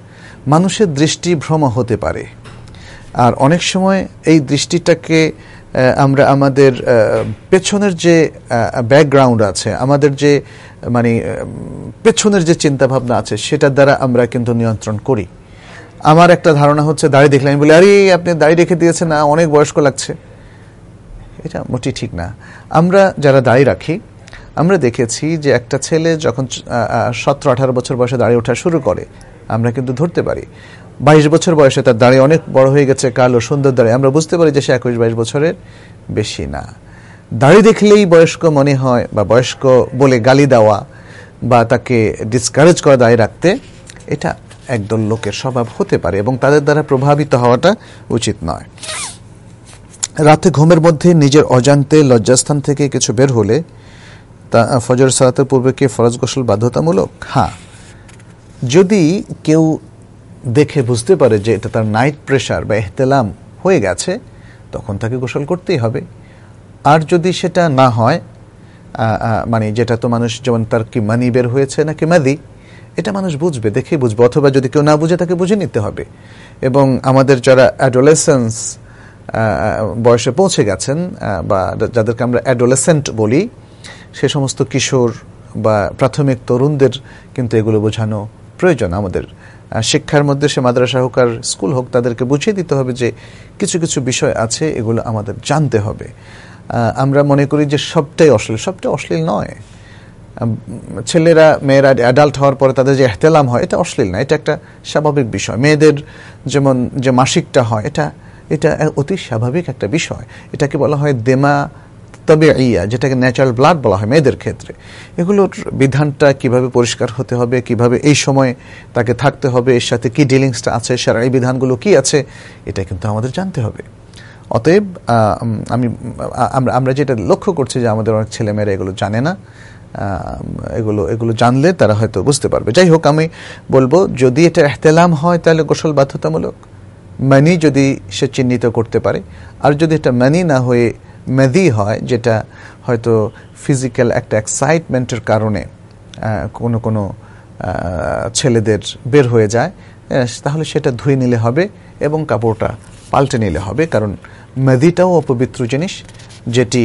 মানুষের দৃষ্টি ভ্রম হতে পারে, আর অনেক সময় এই দৃষ্টিটাকে আমরা আমাদের পেছনের যে ব্যাকগ্রাউন্ড আছে, আমাদের যে মানে পেছনের যে চিন্তা ভাবনা আছে, সেটার দ্বারা আমরা কিন্তু নিয়ন্ত্রণ করি। আমার একটা ধারণা হচ্ছে, দাড়ি দেখলে আমি বলি, আরে আপনি দাড়ি রেখে দিয়েছেন না, অনেক বয়স্ক লাগছে। এটা মোটেই ঠিক না। আমরা যারা দাড়ি রাখি, আমরা দেখেছি যে একটা ছেলে যখন সতেরো আঠারো বছর বয়সে দাড়ি ওঠা শুরু করে, আমরা কিন্তু ধরতে পারি। বাইশ বছর বয়সে তার দাড়ি অনেক বড় হয়ে গেছে, কালো সুন্দর দাড়ি, আমরা বুঝতে পারি যে সে একুশ বাইশ বছরের বেশি না। দাড়ি দেখলেই বয়স্ক মনে হয় বা বয়স্ক বলে গালি দেওয়া বা তাকে ডিসকারেজ করা দাড়ি রাখতে, এটা একদল লোকের স্বভাব হতে পারে এবং তাদের দ্বারা প্রভাবিত হওয়াটা উচিত নয়। রাতে ঘুমের মধ্যে নিজের অজান্তে লজ্জাস্থান থেকে কিছু বের হলে তা ফজর সালাতের পূর্বে কি ফরজ গোসল বাধ্যতামূলক? হ্যাঁ, যদি কেউ দেখে বুঝতে পারে যে এটা তার নাইট প্রেশার বা এহতেলাম হয়ে গেছে, তখন তাকে গোসল করতেই হবে। আর যদি সেটা না হয়, মানে যেটা তো মানুষ, যেমন তার কি মানি বের হয়েছে নাকি মাদি, এটা মানুষ বুঝবে, দেখেই বুঝবে। অথবা যদি কেউ না বুঝে, তাকে বুঝে নিতে হবে। এবং আমাদের যারা অ্যাডোলেসেন্স বয়সে পৌঁছে গেছেন বা যাদেরকে আমরা অ্যাডোলেসেন্ট বলি, সে সমস্ত কিশোর বা প্রাথমিক তরুণদের কিন্তু এগুলো বোঝানো প্রয়োজন। আমাদের শিক্ষার মধ্যে, সে মাদ্রাসা হোক আর স্কুল হোক, তাদেরকে বুঝিয়ে দিতে হবে যে কিছু কিছু বিষয় আছে, এগুলো আমাদের জানতে হবে। আমরা মনে করি যে সবটাই অশ্লীল, সবটাই অশ্লীল নয়। ছেলেরা মেয়েরা অ্যাডাল্ট হওয়ার পরে তাদের যে এহতেলাম হয়, এটা অশ্লীল না, এটা একটা স্বাভাবিক বিষয়। মেয়েদের যেমন যে মাসিকটা হয়, এটা এটা অতি স্বাভাবিক একটা বিষয়। এটাকে বলা হয় দেমা তবে ইয়া, যেটাকে ন্যাচারাল ব্লাড বলা হয় মেয়েদের ক্ষেত্রে। এগুলোর বিধানটা কিভাবে পরিষ্কার হতে হবে, কিভাবে এই সময় তাকে থাকতে হবে, এর সাথে কি ডিলিংসটা আছে, শারঈ বিধানগুলো কি আছে, এটা কিন্তু আমাদের জানতে হবে। অতএব আমি আমরা আমরা যেটা লক্ষ্য করছি যে আমাদের অনেক ছেলেমেয়েরা এগুলো জানে না। এগুলো এগুলো জানলে তারা হয়তো বুঝতে পারবে। যাই হোক, আমি বলবো যদি এটা ইহতেলাম হয় তাহলে গোসল বাধ্যতামূলক, মানি যদি সে চিহ্নিত করতে পারে। আর যদি এটা মানি না হয়ে মেদি হয়, যেটা হয়তো ফিজিক্যাল একটা এক্সাইটমেন্টের কারণে কোনো কোনো ছেলেদের বের হয়ে যায়, তাহলে সেটা ধুয়ে নিলে হবে এবং কাপড়টা পাল্টে নিলে হবে। কারণ মেদিটাও অপবিত্র জিনিস, যেটি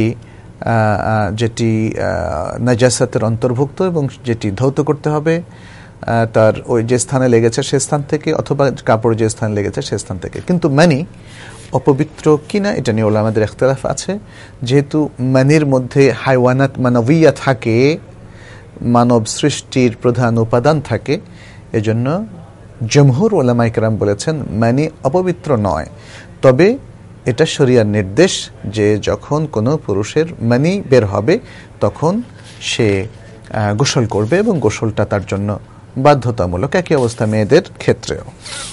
যেটি নাজাসাতের অন্তর্ভুক্ত এবং যেটি ধৌত করতে হবে তার ওই যে স্থানে লেগেছে সে স্থান থেকে, অথবা কাপড় যে স্থানে লেগেছে সে স্থান থেকে। কিন্তু মানি অপবিত্র কিনা এটা নিয়ে আমাদের ইখতিলাফ আছে। যেহেতু মানির মধ্যে হাইওয়ানাত মানবিয়া থাকে, মানব সৃষ্টির প্রধান উপাদান থাকে, এজন্য জমহুর উলামায়ে কেরাম বলেছেন মানি অপবিত্র নয়। তবে এটা শরিয়ার নির্দেশ যে যখন কোনো পুরুষের মানি বের হবে তখন সে গোসল করবে এবং গোসলটা তার জন্য বাধ্যতামূলক। একই অবস্থা মেয়েদের ক্ষেত্রেও।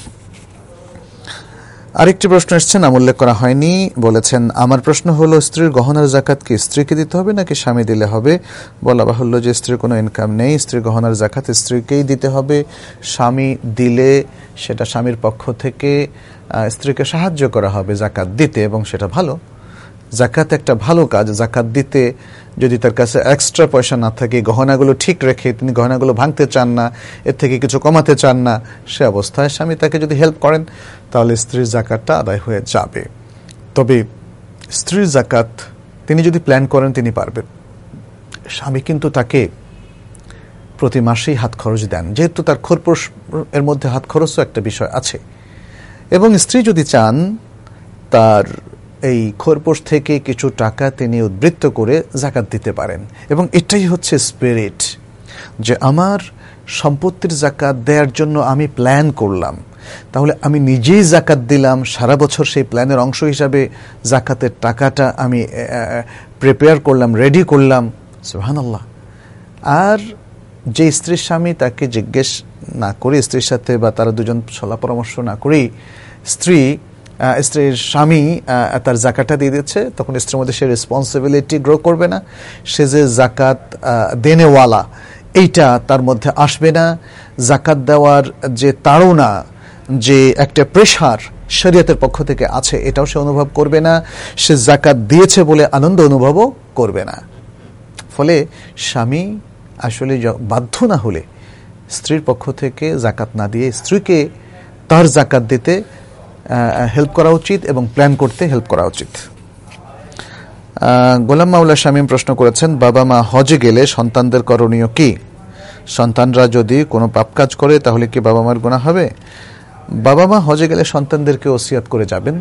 আরেকটি প্রশ্ন এসছে, নাম উল্লেখ করা হয়নি। বলেছেন, আমার প্রশ্ন হলো স্ত্রীর গহনার জাকাত কি স্ত্রীকে দিতে হবে নাকি স্বামী দিলে হবে? বলা বাহুল্য যে স্ত্রীর কোনো ইনকাম নেই, স্ত্রীর গহনার জাকাত স্ত্রীকেই দিতে হবে। স্বামী দিলে সেটা স্বামীর পক্ষ থেকে স্ত্রীকে সাহায্য করা হবে জাকাত দিতে, এবং সেটা ভালো। জাকাত একটা ভালো কাজ। জাকাত দিতে যদি তার কাছে এক্সট্রা পয়সা না থাকে, গহনাগুলো ঠিক রেখে তিনি গহনাগুলো ভাঙতে চান না, এর থেকে কিছু কমাতে চান না, সে অবস্থায় স্বামী তাকে যদি হেল্প করেন তাহলে স্ত্রীর জাকাতটা আদায় হয়ে যাবে। তবে স্ত্রীর জাকাত তিনি যদি প্ল্যান করেন তিনি পারবেন। স্বামী কিন্তু তাকে প্রতি মাসেই হাত খরচ দেন, যেহেতু তার খরপোশ এর মধ্যে হাত খরচও একটা বিষয় আছে। এবং স্ত্রী যদি চান তার এই খরপোশ থেকে কিছু টাকা তিনি উদ্বৃত্ত করে জাকাত দিতে পারেন। এবং এটাই হচ্ছে স্পিরিট, যে আমার সম্পত্তির জাকাত দেওয়ার জন্য আমি প্ল্যান করলাম, তাহলে আমি নিজেই জাকাত দিলাম, সারা বছর সেই প্ল্যানের অংশ হিসাবে জাকাতের টাকাটা আমি প্রিপেয়ার করলাম, রেডি করলাম। সুবহানাল্লাহ। আর যে স্ত্রীর স্বামী তাকে জিজ্ঞেস না করে, স্ত্রীর সাথে বা তারা দুজন সলা পরামর্শ না করেই স্ত্রী স্ত্রীর স্বামী তার জাকাতটা দিয়ে দিচ্ছে, তখন স্ত্রীর মধ্যে সে রেসপন্সিবিলিটি গ্রো করবে না, সে যে জাকাত দেনেওয়ালা এইটা তার মধ্যে আসবে না। জাকাত দেওয়ার যে তাড়না, যে একটা প্রেশার শরীয়তের পক্ষ থেকে আছে, এটাও সে অনুভব করবে না। সে জাকাত দিয়েছে বলে আনন্দ অনুভবও করবে না। ফলে স্বামী আসলে বাধ্য না হলে স্ত্রীর পক্ষ থেকে জাকাত না দিয়ে স্ত্রীকে তার জাকাত দিতে হেল্প করা উচিত এবং প্ল্যান করতে হেল্প করা উচিত। গোলাম মাওলা শামীম প্রশ্ন করেছেন, বাবা মা হজে গেলে সন্তানদের করণীয় কি? সন্তানরা যদি কোনো পাপ কাজ করে তাহলে কি বাবা মার গুনাহ হবে? বাবা মা হজে গেলে সন্তানদেরকে ওসিয়াত করে যাবেন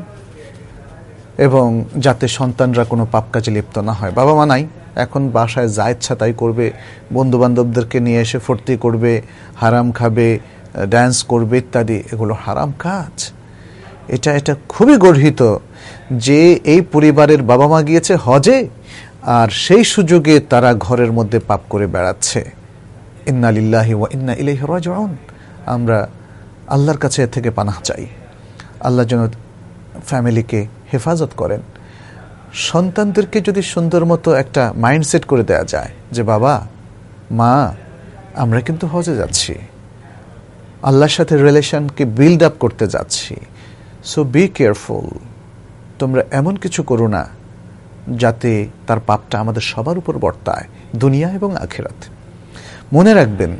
এবং যাতে সন্তানরা কোনো পাপ কাজে লিপ্ত না হয়। বাবা মা নাই, এখন বাসায় যা ইচ্ছা তাই করবে, বন্ধু বান্ধবদেরকে নিয়ে এসে ফুর্তি করবে, হারাম খাবে, ড্যান্স করবে ইত্যাদি, এগুলো হারাম কাজ। এটা এটা খুবই গর্হিত যে এই পরিবারের বাবা মা গিয়েছে হজে আর সেই সুযোগে তারা ঘরের মধ্যে পাপ করে বেড়াচ্ছে। ইন্না লিল্লাহি ওয়া ইন্না ইলাইহি রাজিউন। আমরা আল্লাহর কাছে এর থেকে পানাহ চাই, আল্লাহ যেন ফ্যামিলিকে হেফাজত করেন। সন্তানদেরকে যদি সুন্দর মতো একটা মাইন্ডসেট করে দেয়া যায় যে বাবা মা আমরা কিন্তু হজে যাচ্ছি, আল্লাহর সাথে রিলেশনকে বিল্ড আপ করতে যাচ্ছি, সো বি কেয়ারফুল, তোমরা এমন কিছু করো না যাতে তার পাপটা আমাদের সবার উপর বর্তায়, দুনিয়া এবং আখিরাত। মনে রাখবেন,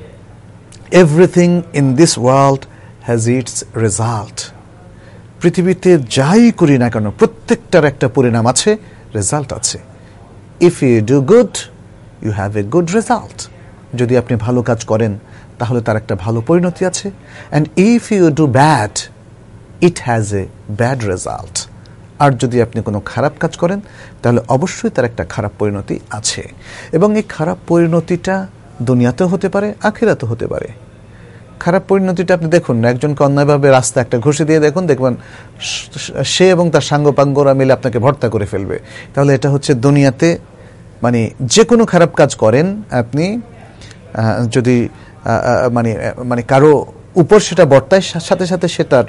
everything in this world has its result. পৃথিবীতে যাই করি না কেন প্রত্যেকটার একটা পরিণাম আছে, রেজাল্ট আছে। If you do good you have a good result. যদি আপনি ভালো কাজ করেন তাহলে তার একটা ভালো পরিণতি আছে, and if you do bad it has a bad result. আর যদি আপনি কোনো খারাপ কাজ করেন তাহলে অবশ্যই তার একটা খারাপ পরিণতি আছে, এবং এই খারাপ পরিণতিটা দুনিয়াতেও হতে পারে, আখিরাতেও হতে পারে। খারাপ পরিণতিটা আপনি দেখুন না, একজনকে অন্যায়ভাবে রাস্তা একটা ঘুষি দিয়ে দেখুন, দেখবেন সে এবং তার সাঙ্গপাঙ্গরা মিলে আপনাকে ভর্তা করে ফেলবে। তাহলে এটা হচ্ছে দুনিয়াতে, মানে যে কোনো খারাপ কাজ করেন আপনি যদি মানে মানে কারো উপর সেটা বর্তায়, সাথে সাথে সে তার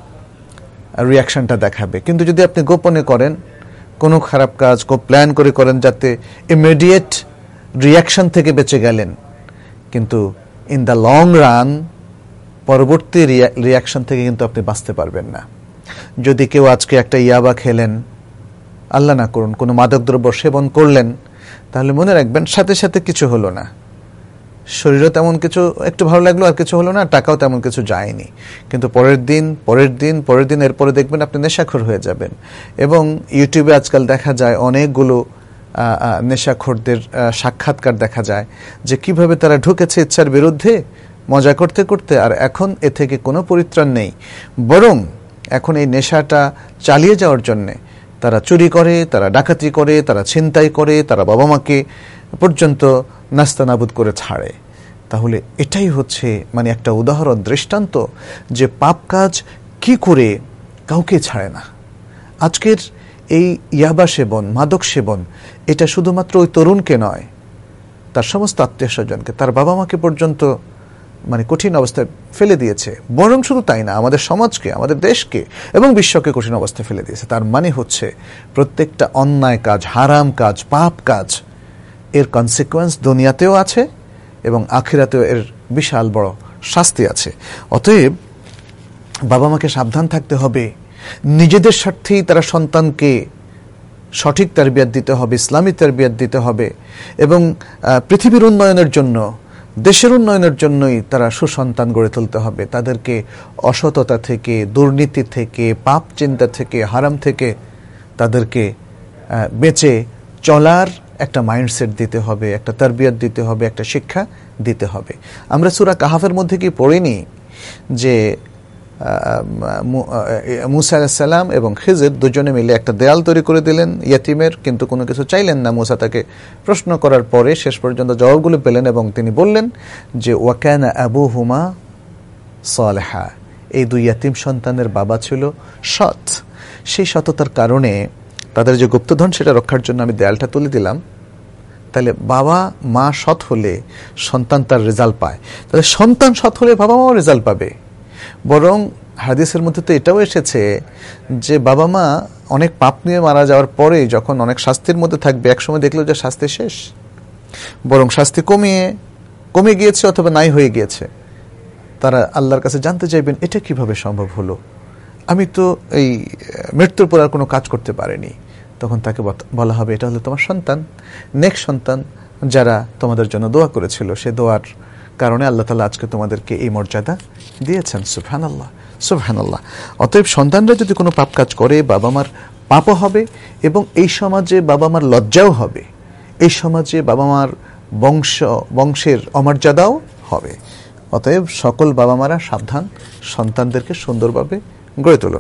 রিয়াকশনটা দেখাবে। কিন্তু যদি আপনি গোপনে করেন কোনো খারাপ কাজ, খুব প্ল্যান করে করেন যাতে ইমিডিয়েট রিয়াকশন থেকে বেঁচে গেলেন, কিন্তু ইন দ্য লং রান পরবর্তী রিয়াকশন থেকে কিন্তু আপনি বাঁচতে পারবেন না। যদি কেউ আজকে একটা ইয়াবা খেলেন, আল্লাহ না করুন কোনো মাদকদ্রব্য সেবন করলেন, তাহলে মনে রাখবেন সাথে সাথে কিছু হলো না, শরীরও তেমন কিছু একটু ভালো লাগলো আর কিছু হলো না, টাকাও তেমন কিছু যায়নি, কিন্তু পরের দিন পরের দিন পরের দিন এরপরে দেখবেন আপনি নেশাখোর হয়ে যাবেন। এবং ইউটিউবে আজকাল দেখা যায় অনেকগুলো নেশাখোরদের সাক্ষাৎকার দেখা যায় যে কিভাবে তারা ঢুকেছে ইচ্ছার বিরুদ্ধে মজা করতে করতে, আর এখন এ থেকে কোনো পরিত্রাণ নেই, বরং এখন এই নেশাটা চালিয়ে যাওয়ার জন্যে তারা চুরি করে, তারা ডাকাতি করে, তারা ছিনতাই করে, তারা বাবা মাকে পর্যন্ত নাস্তানাবুদ করে ছাড়ে। তাহলে এটাই হচ্ছে মানে একটা উদাহরণ, দৃষ্টান্ত যে পাপ কাজ কি করে কাউকে ছাড়ে না। আজকের এই ইয়াবা সেবন, মাদক সেবন, এটা শুধুমাত্র ওই তরুণকে নয়, তার সমস্ত আত্মীয় স্বজনকে, তার বাবা মাকে পর্যন্ত মানে কঠিন অবস্থায় ফেলে দিয়েছে। বরং শুধু তাই না, আমাদের সমাজকে, আমাদের দেশকে এবং বিশ্বকে কঠিন অবস্থায় ফেলে দিয়েছে। তার মানে হচ্ছে প্রত্যেকটা অন্যায় কাজ, হারাম কাজ, পাপ কাজ, এর কনসিকুয়েন্স দুনিয়াতেও আছে এবং আখিরাতেও এর বিশাল বড় শাস্তি আছে। অতএব বাবা মাকে সাবধান থাকতে হবে, নিজেদের স্বার্থেই তারা সন্তানকে সঠিক তারবিয়াত দিতে হবে, ইসলামী তারবিয়াত দিতে হবে, এবং পৃথিবীর উন্নয়নের জন্য, দেশের উন্নয়নের জন্যই তারা সুসন্তান গড়ে তুলতে হবে। তাদেরকে অসততা থেকে, দুর্নীতি থেকে, পাপ চিন্তা থেকে, হারাম থেকে তাদেরকে বেঁচে চলার একটা মাইন্ডসেট দিতে হবে, একটা তারবিয়াত দিতে হবে, একটা শিক্ষা দিতে হবে। আমরা সূরা কাহাফের মধ্যে কি পড়িনি যে মুসা আলাইহিস সালাম এবং খিজির দুজনে মিলে একটা দেয়াল তৈরি করে দিলেন ইয়াতিমের, কিন্তু কোনো কিছু চাইলেন না। মুসা তাকে প্রশ্ন করার পরে শেষ পর্যন্ত জবাবগুলো পেলেন এবং তিনি বললেন যে ওয়াকানা আবুহুমা সালেহা, এই দুই ইয়াতিম সন্তানের বাবা ছিল সৎ। সেই সততার কারণে তাদের যে গুপ্তধন সেটা রক্ষার জন্য আমি দেয়ালটা তুলে দিলাম। তাহলে বাবা মা সৎ হলে সন্তান তার রেজাল্ট পায়, তাহলে সন্তান সৎ হলে বাবা মাও রেজাল্ট পাবে। বরং হাদিসের মধ্যে তো এটাও এসেছে যে বাবা মা অনেক পাপ নিয়ে মারা যাওয়ার পরে যখন অনেক শাস্তির মধ্যে থাকবে, একসময় দেখলো যে শাস্তি শেষ, বরং শাস্তি কমিয়ে কমে গিয়েছে অথবা নাই হয়ে গিয়েছে, তারা আল্লাহর কাছে জানতে চাইবেন এটা কিভাবে সম্ভব হলো, আমি তো এই মৃত্যুর পর আর কোনো কাজ করতে পারিনি। তখন তাকে বলা হবে এটা হলো তোমার সন্তান, নেক্সট সন্তান যারা তোমাদের জন্য দোয়া করেছিল, সে দোয়ার কারণে আল্লাহ তাআলা আজকে তোমাদেরকে এই মর্যাদা দিয়েছেন। সুবহানাল্লাহ, সুবহানাল্লাহ। অতএব সন্তানরা যদি কোনো পাপ কাজ করে, বাবা মার পাপও হবে এবং এই সমাজে বাবা মার লজ্জাও হবে, এই সমাজে বাবা মার বংশ বংশের অমর্যাদাও হবে। অতএব সকল বাবা মারা সাবধান, সন্তানদেরকে সুন্দরভাবে গড়ে তুলুন।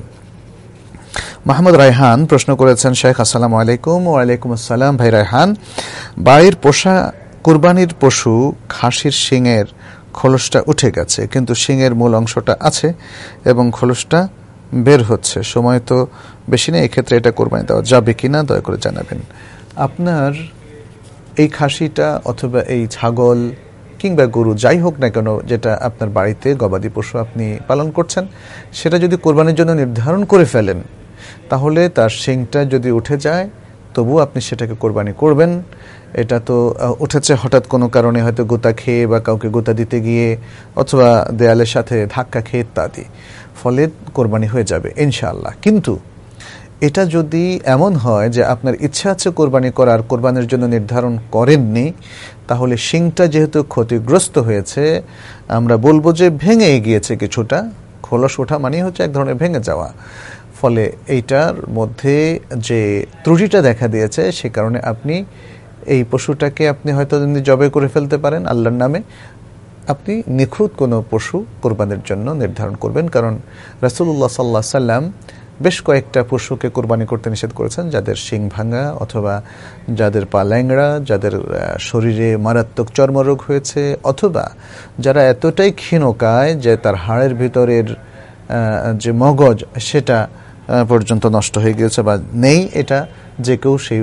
মাহমুদ রায়হান প্রশ্ন করেছেন, শেখ আসসালামু আলাইকুম। ওয়ালাইকুম আসসালাম। ভাই রায়হান, বাড়ির পোষা কুরবানির পশু খাসির শিংয়ের খোলসটা উঠে গেছে, কিন্তু শিংয়ের মূল অংশটা আছে এবং খোলসটা বের হচ্ছে, সময় তো বেশি নেই, এক্ষেত্রে এটা কোরবানি দেওয়া যাবে কিনা দয়া করে জানাবেন। আপনার এই খাসিটা অথবা এই ছাগল কিংবা গরু যাই হোক না কেন, যেটা আপনার বাড়িতে গবাদি পশু আপনি পালন করছেন, সেটা যদি কোরবানির জন্য নির্ধারণ করে ফেলেন, তাহলে তার শিংটা যদি উঠে যায় তবু আপনি সেটাকে কোরবানি করবেন। এটা তো উঠেছে হঠাৎ কোনো কারণে, হয়তো গোতা খেয়ে বা কাউকে গোতা দিতে গিয়ে অথবা দেয়ালের সাথে ধাক্কা খেয়ে ইত্যাদি, ফলে কোরবানি হয়ে যাবে ইনশাআল্লাহ। কিন্তু এটা যদি এমন হয় যে আপনার ইচ্ছা আছে কোরবানি করার, কোরবানির জন্য নির্ধারণ করেননি, তাহলে শিংটা যেহেতু ক্ষতিগ্রস্ত হয়েছে, আমরা বলবো যে ভেঙে গিয়েছে কিছুটা, খোলস ওঠা মানে হচ্ছে এক ধরনের ভেঙে যাওয়া, ফলে এইটার মধ্যে যে ত্রুটিটা দেখা দিয়েছে সে কারণে আপনি এই পশুটাকে আপনি হয়তো জবাই করে ফেলতে পারেন আল্লাহর নামে। আপনি নিখুঁত কোনো পশু কোরবানির জন্য নির্ধারণ করবেন, কারণ রাসূলুল্লাহ সাল্লাল্লাহু আলাইহি সাল্লাম বেশ কয়েকটা পশুকে কোরবানি করতে নিষেধ করেছেন, যাদের শিং ভাঙা অথবা যাদের পা ল্যাংড়া, যাদের শরীরে মারাত্মক চর্মরোগ হয়েছে, অথবা যারা এতটাই ক্ষীণকায় যে তার হাড়ের ভিতরের যে মগজ সেটা পর্যন্ত নষ্ট হয়ে গিয়েছে বা নেই, এটা যে কেউ সেই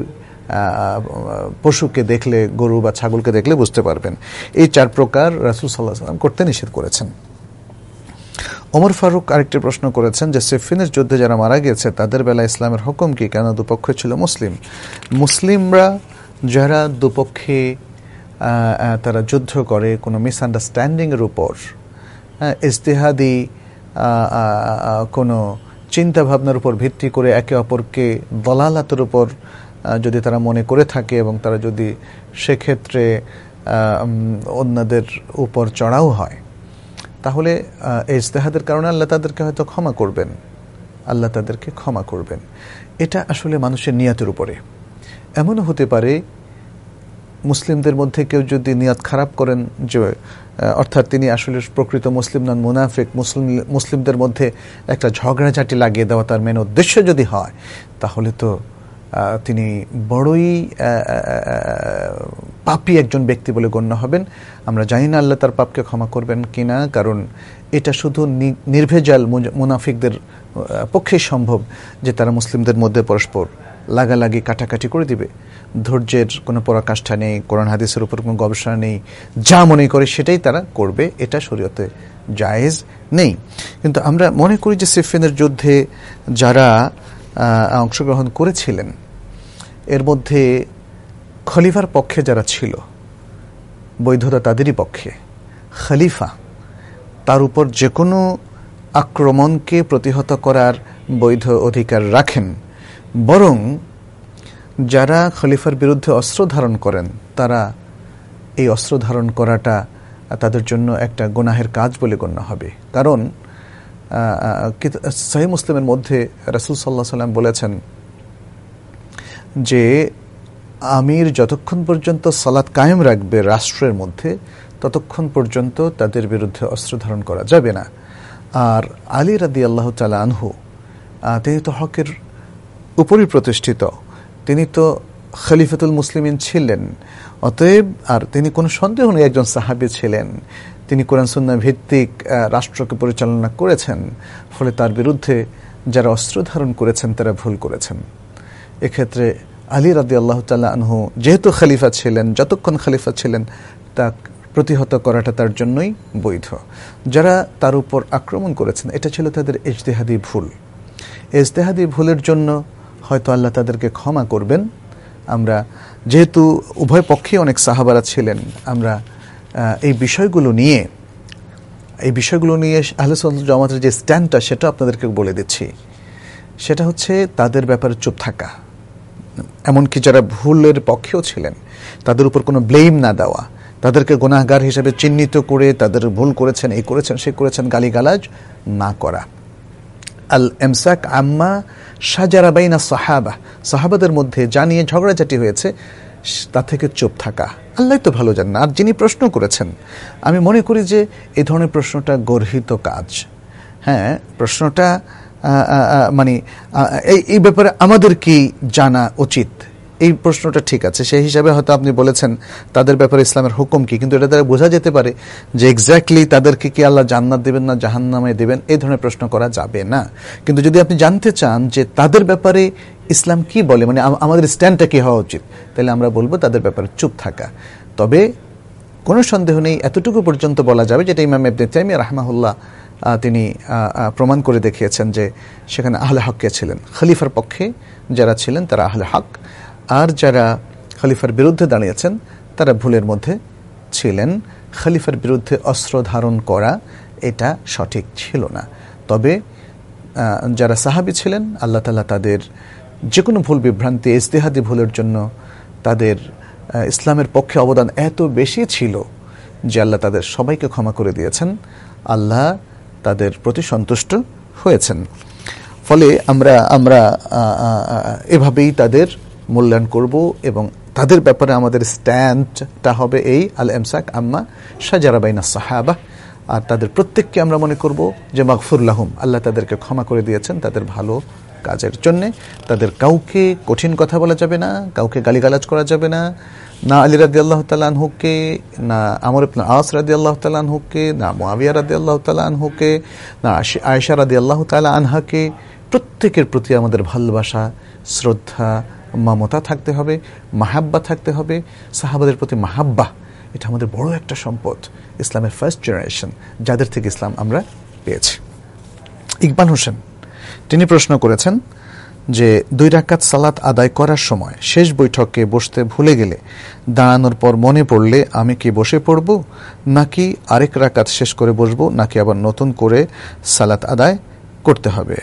পশুকে দেখলে, গরু বা ছাগলকে দেখলে বুঝতে পারবেন। এই চার প্রকার রাসূল সাল্লাল্লাহু আলাইহি ওয়াসাল্লাম করতে নিষেধ করেছেন। ওমর ফারুক আরেকটি প্রশ্ন করেছেন যে সিফিনের যুদ্ধে যারা মারা গিয়েছে তাদের বেলা ইসলামের হুকুম কি? কেন দুপক্ষ ছিল মুসলিম? মুসলিমরা যারা দুপক্ষে তারা যুদ্ধ করে কোনো মিসআন্ডারস্ট্যান্ডিংয়ের উপর, ইজতিহাদি কোনো চিন্তা ভাবনার উপর ভিত্তি করে একে অপরকে দলালাতের উপর যদি তারা মনে করে থাকে এবং তারা যদি সেক্ষেত্রে অন্যদের উপর চড়াও হয়, তাহলে ইজতিহাদের কারণে আল্লাহ তাদেরকে হয়তো ক্ষমা করবেন, আল্লাহ তাদেরকে ক্ষমা করবেন। এটা আসলে মানুষের নিয়তের উপরে। এমনও হতে পারে মুসলিমদের মধ্যে কেউ যদি নিয়ত খারাপ করেন, যে অর্থাৎ তিনি আসলে প্রকৃত মুসলিম নন, মুনাফিক, মুসলিম মুসলিমদের মধ্যে একটা ঝগড়াঝাটি লাগিয়ে দেওয়া তার মেন উদ্দেশ্য যদি হয়, তাহলে তো তিনি বড়ই পাপী একজন ব্যক্তি বলে গণ্য হবেন। আমরা জানি না আল্লাহ তার পাপকে ক্ষমা করবেন কিনা, কারণ এটা শুধু নির্ভেজাল মুনাফিকদের পক্ষে সম্ভব যে তারা মুসলিমদের মধ্যে পরস্পর লাগালাগি কাটাকাটি করে দিবে। ধৈর্যের কোনো পরাকাষ্ঠা নেই, কোরআন হাদিসের উপর কোনো গবেষণা নেই, যা মনে করে সেটাই তারা করবে, এটা শরীয়তে জায়েজ নেই। কিন্তু আমরা মনে করি যে সিফিনের যুদ্ধে যারা অংশগ্রহণ করেছিলেন এর মধ্যে খলিফার পক্ষে যারা ছিল, বৈধতা তাদেরই পক্ষে, খলিফা তার উপর যে কোনো আক্রমণকে প্রতিহত করার বৈধ অধিকার রাখেন, বরং যারা খলিফার বিরুদ্ধে অস্ত্র ধারণ করেন তারা এই অস্ত্র ধারণ করাটা তাদের জন্য একটা গুনাহের কাজ বলে গণ্য হবে। কারণ সহিহ মুসলিমের মধ্যে রাসূল সাল্লাল্লাহু আলাইহি ওয়াসাল্লাম বলেছেন যে আমির যতক্ষণ পর্যন্ত সালাত কায়েম রাখবে রাষ্ট্রের মধ্যে, ততক্ষণ পর্যন্ত তাদের বিরুদ্ধে অস্ত্র ধারণ করা যাবে না। আর আলী রাদিয়াল্লাহু তাআলা আনহু তিনি তো হকের উপরই প্রতিষ্ঠিত, তিনি তো খলিফাতুল মুসলিমিন ছিলেন, অতএব আর তিনি কোনো সন্দেহ নেই একজন সাহাবী ছিলেন, তিনি কোরআন সুন্নাহ ভিত্তিক রাষ্ট্রকে পরিচালনা করেছেন, ফলে তার বিরুদ্ধে যারা অস্ত্র ধারণ করেছেন তারা ভুল করেছেন। এক্ষেত্রে আলী রাদিয়াল্লাহু তাআলা আনহু যেহেতু খলিফা ছিলেন, যতক্ষণ খলিফা ছিলেন তা প্রতিহত করাটা তার জন্যই বৈধ। যারা তার উপর আক্রমণ করেছেন এটা ছিল তাদের ইজতিহাদি ভুল। ইজতিহাদি ভুলের জন্য হয়তো আল্লাহ তাদেরকে ক্ষমা করবেন। আমরা যেহেতু উভয় পক্ষে অনেক সাহাবারা ছিলেন, আমরা এই বিষয়গুলো নিয়ে এই বিষয়গুলো নিয়ে আহলে সুন্নাত জামাতের যে স্ট্যান্ডটা সেটা আপনাদেরকে বলে দিচ্ছি। সেটা হচ্ছে তাদের ব্যাপারে চুপ থাকা, এমনকি যারা ভুলের পক্ষেও ছিলেন তাদের উপর কোনো ব্লেম না দেওয়া, তাদেরকে গুনাহগার হিসেবে চিহ্নিত করে তাদের ভুল করেছেন, এই করেছেন, সে করেছেন গালিগালাজ না করা। আল ইমসাক আম্মা শাজারা বাইনা সাহাবা, সাহাবাদের মধ্যে জানিয়ে ঝগড়াঝাটি হয়েছে তা থেকে চুপ থাকা। আল্লাহ তো ভালো জানেন। আর যিনি প্রশ্ন করেছেন, আমি মনে করি যে এই ধরনের প্রশ্নটা গর্হিত কাজ। হ্যাঁ, প্রশ্নটা মানে এই এই ব্যাপারে আমাদের কি জানা উচিত, এই প্রশ্নটা ঠিক আছে। সেই হিসাবে হয়তো আপনি বলেছেন তাদের ব্যাপারে ইসলামের হুকুম কি, কিন্তু এটা দ্বারা বোঝা যেতে পারে যে এক্স্যাক্টলি তাদেরকে কি আল্লাহ জান্নাত দেবেন না জাহান্নামে দেবেন, এই ধরনের প্রশ্ন করা যাবে না। কিন্তু যদি আপনি জানতে চান যে তাদের ব্যাপারে ইসলাম কি বলে, মানে আমাদের স্ট্যান্ডটা কি হওয়া উচিত, তাহলে আমরা বলবো তাদের ব্যাপারে চুপ থাকা। তবে কোনো সন্দেহ নেই, এতটুকু পর্যন্ত বলা যাবে যেটা ইমাম ইবনে তাইমিয়া রাহমাহুল্লাহ তিনি প্রমাণ করে দেখিয়েছেন যে সেখানে আহলে হককে ছিলেন, খলিফার পক্ষে যারা ছিলেন তারা আহলে হক, আর যারা খলিফার বিরুদ্ধে দাঁড়িয়েছেন তারা ভুলের মধ্যে ছিলেন। খলিফার বিরুদ্ধে অস্ত্র ধারণ করা এটা সঠিক ছিল না। তবে যারা সাহাবী ছিলেন, আল্লাহ তাআলা তাদের যে কোনো ভুল বিভ্রান্তি, ইজতিহাদি ভুলের জন্য তাদের ইসলামের পক্ষে অবদান এত বেশি ছিল যে আল্লাহ তাদের সবাইকে ক্ষমা করে দিয়েছেন, আল্লাহ তাদের প্রতি সন্তুষ্ট হয়েছেন। ফলে আমরা আমরা এভাবেই তাদের মূল্যায়ন করব এবং তাদের ব্যাপারে আমাদের স্ট্যান্ডটা হবে এই আল ইমসাক আম্মা শাজারা বাইনা সাহাবা। আর তাদের প্রত্যেককে আমরা মনে করব যে মাগফুর লাহুম, আল্লাহ তাদেরকে ক্ষমা করে দিয়েছেন তাদের ভালো কাজের জন্যে। তাদের কাউকে কঠিন কথা বলা যাবে না, কাউকে গালিগালাজ করা যাবে না, না আলী রাদিয়াল্লাহু তাআলা আনহুকে, না আমর ইবনে আস রাদিয়াল্লাহু তাআলা আনহুকে, না মুআবিয়া রাদিয়াল্লাহু তাআলা আনহুকে, না আয়েশা রাদিয়াল্লাহু তাআলা আনহাকে। প্রত্যেকের প্রতি আমাদের ভালোবাসা, শ্রদ্ধা, মমতা থাকতে হবে, মাহাব্বা থাকতে হবে। সাহাবাদের প্রতি মাহাব্বা এটা আমাদের বড় একটা সম্পদ, ইসলামের ফার্স্ট জেনারেশন যাদের থেকে ইসলাম আমরা পেয়েছি। ইকবাল হোসেন তিনি প্রশ্ন করেছেন যে দুই রাকাত সালাত আদায় করার সময় শেষ বৈঠকে বসতে ভুলে গেলে দাঁড়ানোর পর মনে পড়লে আমি কি বসে পড়ব, নাকি আরেক রাকাত শেষ করে বসবো, নাকি আবার নতুন করে সালাত আদায় করতে হবে?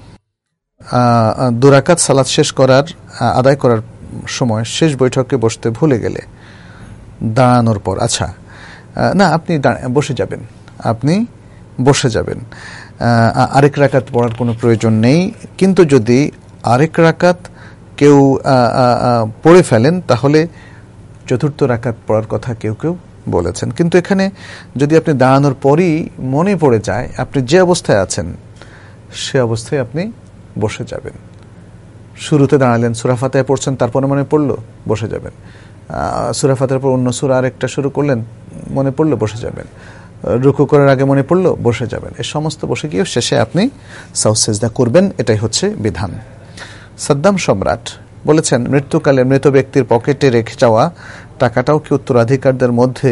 দু রাকাত সালাত শেষ করার আদায় করার সময় শেষ বৈঠকে বসতে ভুলে গেলে দাঁড়ানোর পর, আচ্ছা না আপনি বসে যাবেন, আপনি বসে যাবেন, আরেক রাকাত পড়ার কোনো প্রয়োজন নেই। কিন্তু যদি আরেক রাকাত কেউ পড়ে ফেলেন তাহলে চতুর্থ রাকাত পড়ার কথা কেউ কেউ বলেছেন। কিন্তু এখানে যদি আপনি দাঁড়ানোর পরই মনে পড়ে যায় আপনি যে অবস্থায় আছেন সে অবস্থায় আপনি বসে যাবেন। শুরুতে দাঁড়ালেন, সূরা ফাতিহা পড়ছেন, তারপরে মনে পড়লো, বসে যাবেন। সূরা ফাতিহার পর অন্য সূরা আরেকটা শুরু করলেন, মনে পড়লো, বসে যাবেন। রুকু করার আগে মনে পড়লো, বসে যাবেন। এই সমস্ত বসে গিয়ে শেষে আপনি সাউথ সেজদা করবেন, এটাই হচ্ছে বিধান। সাদ্দাম সম্রাট বলেছেন মৃত্যুকালে মৃত ব্যক্তির পকেটে রেখে যাওয়া টাকাটাও কি উত্তরাধিকারদের মধ্যে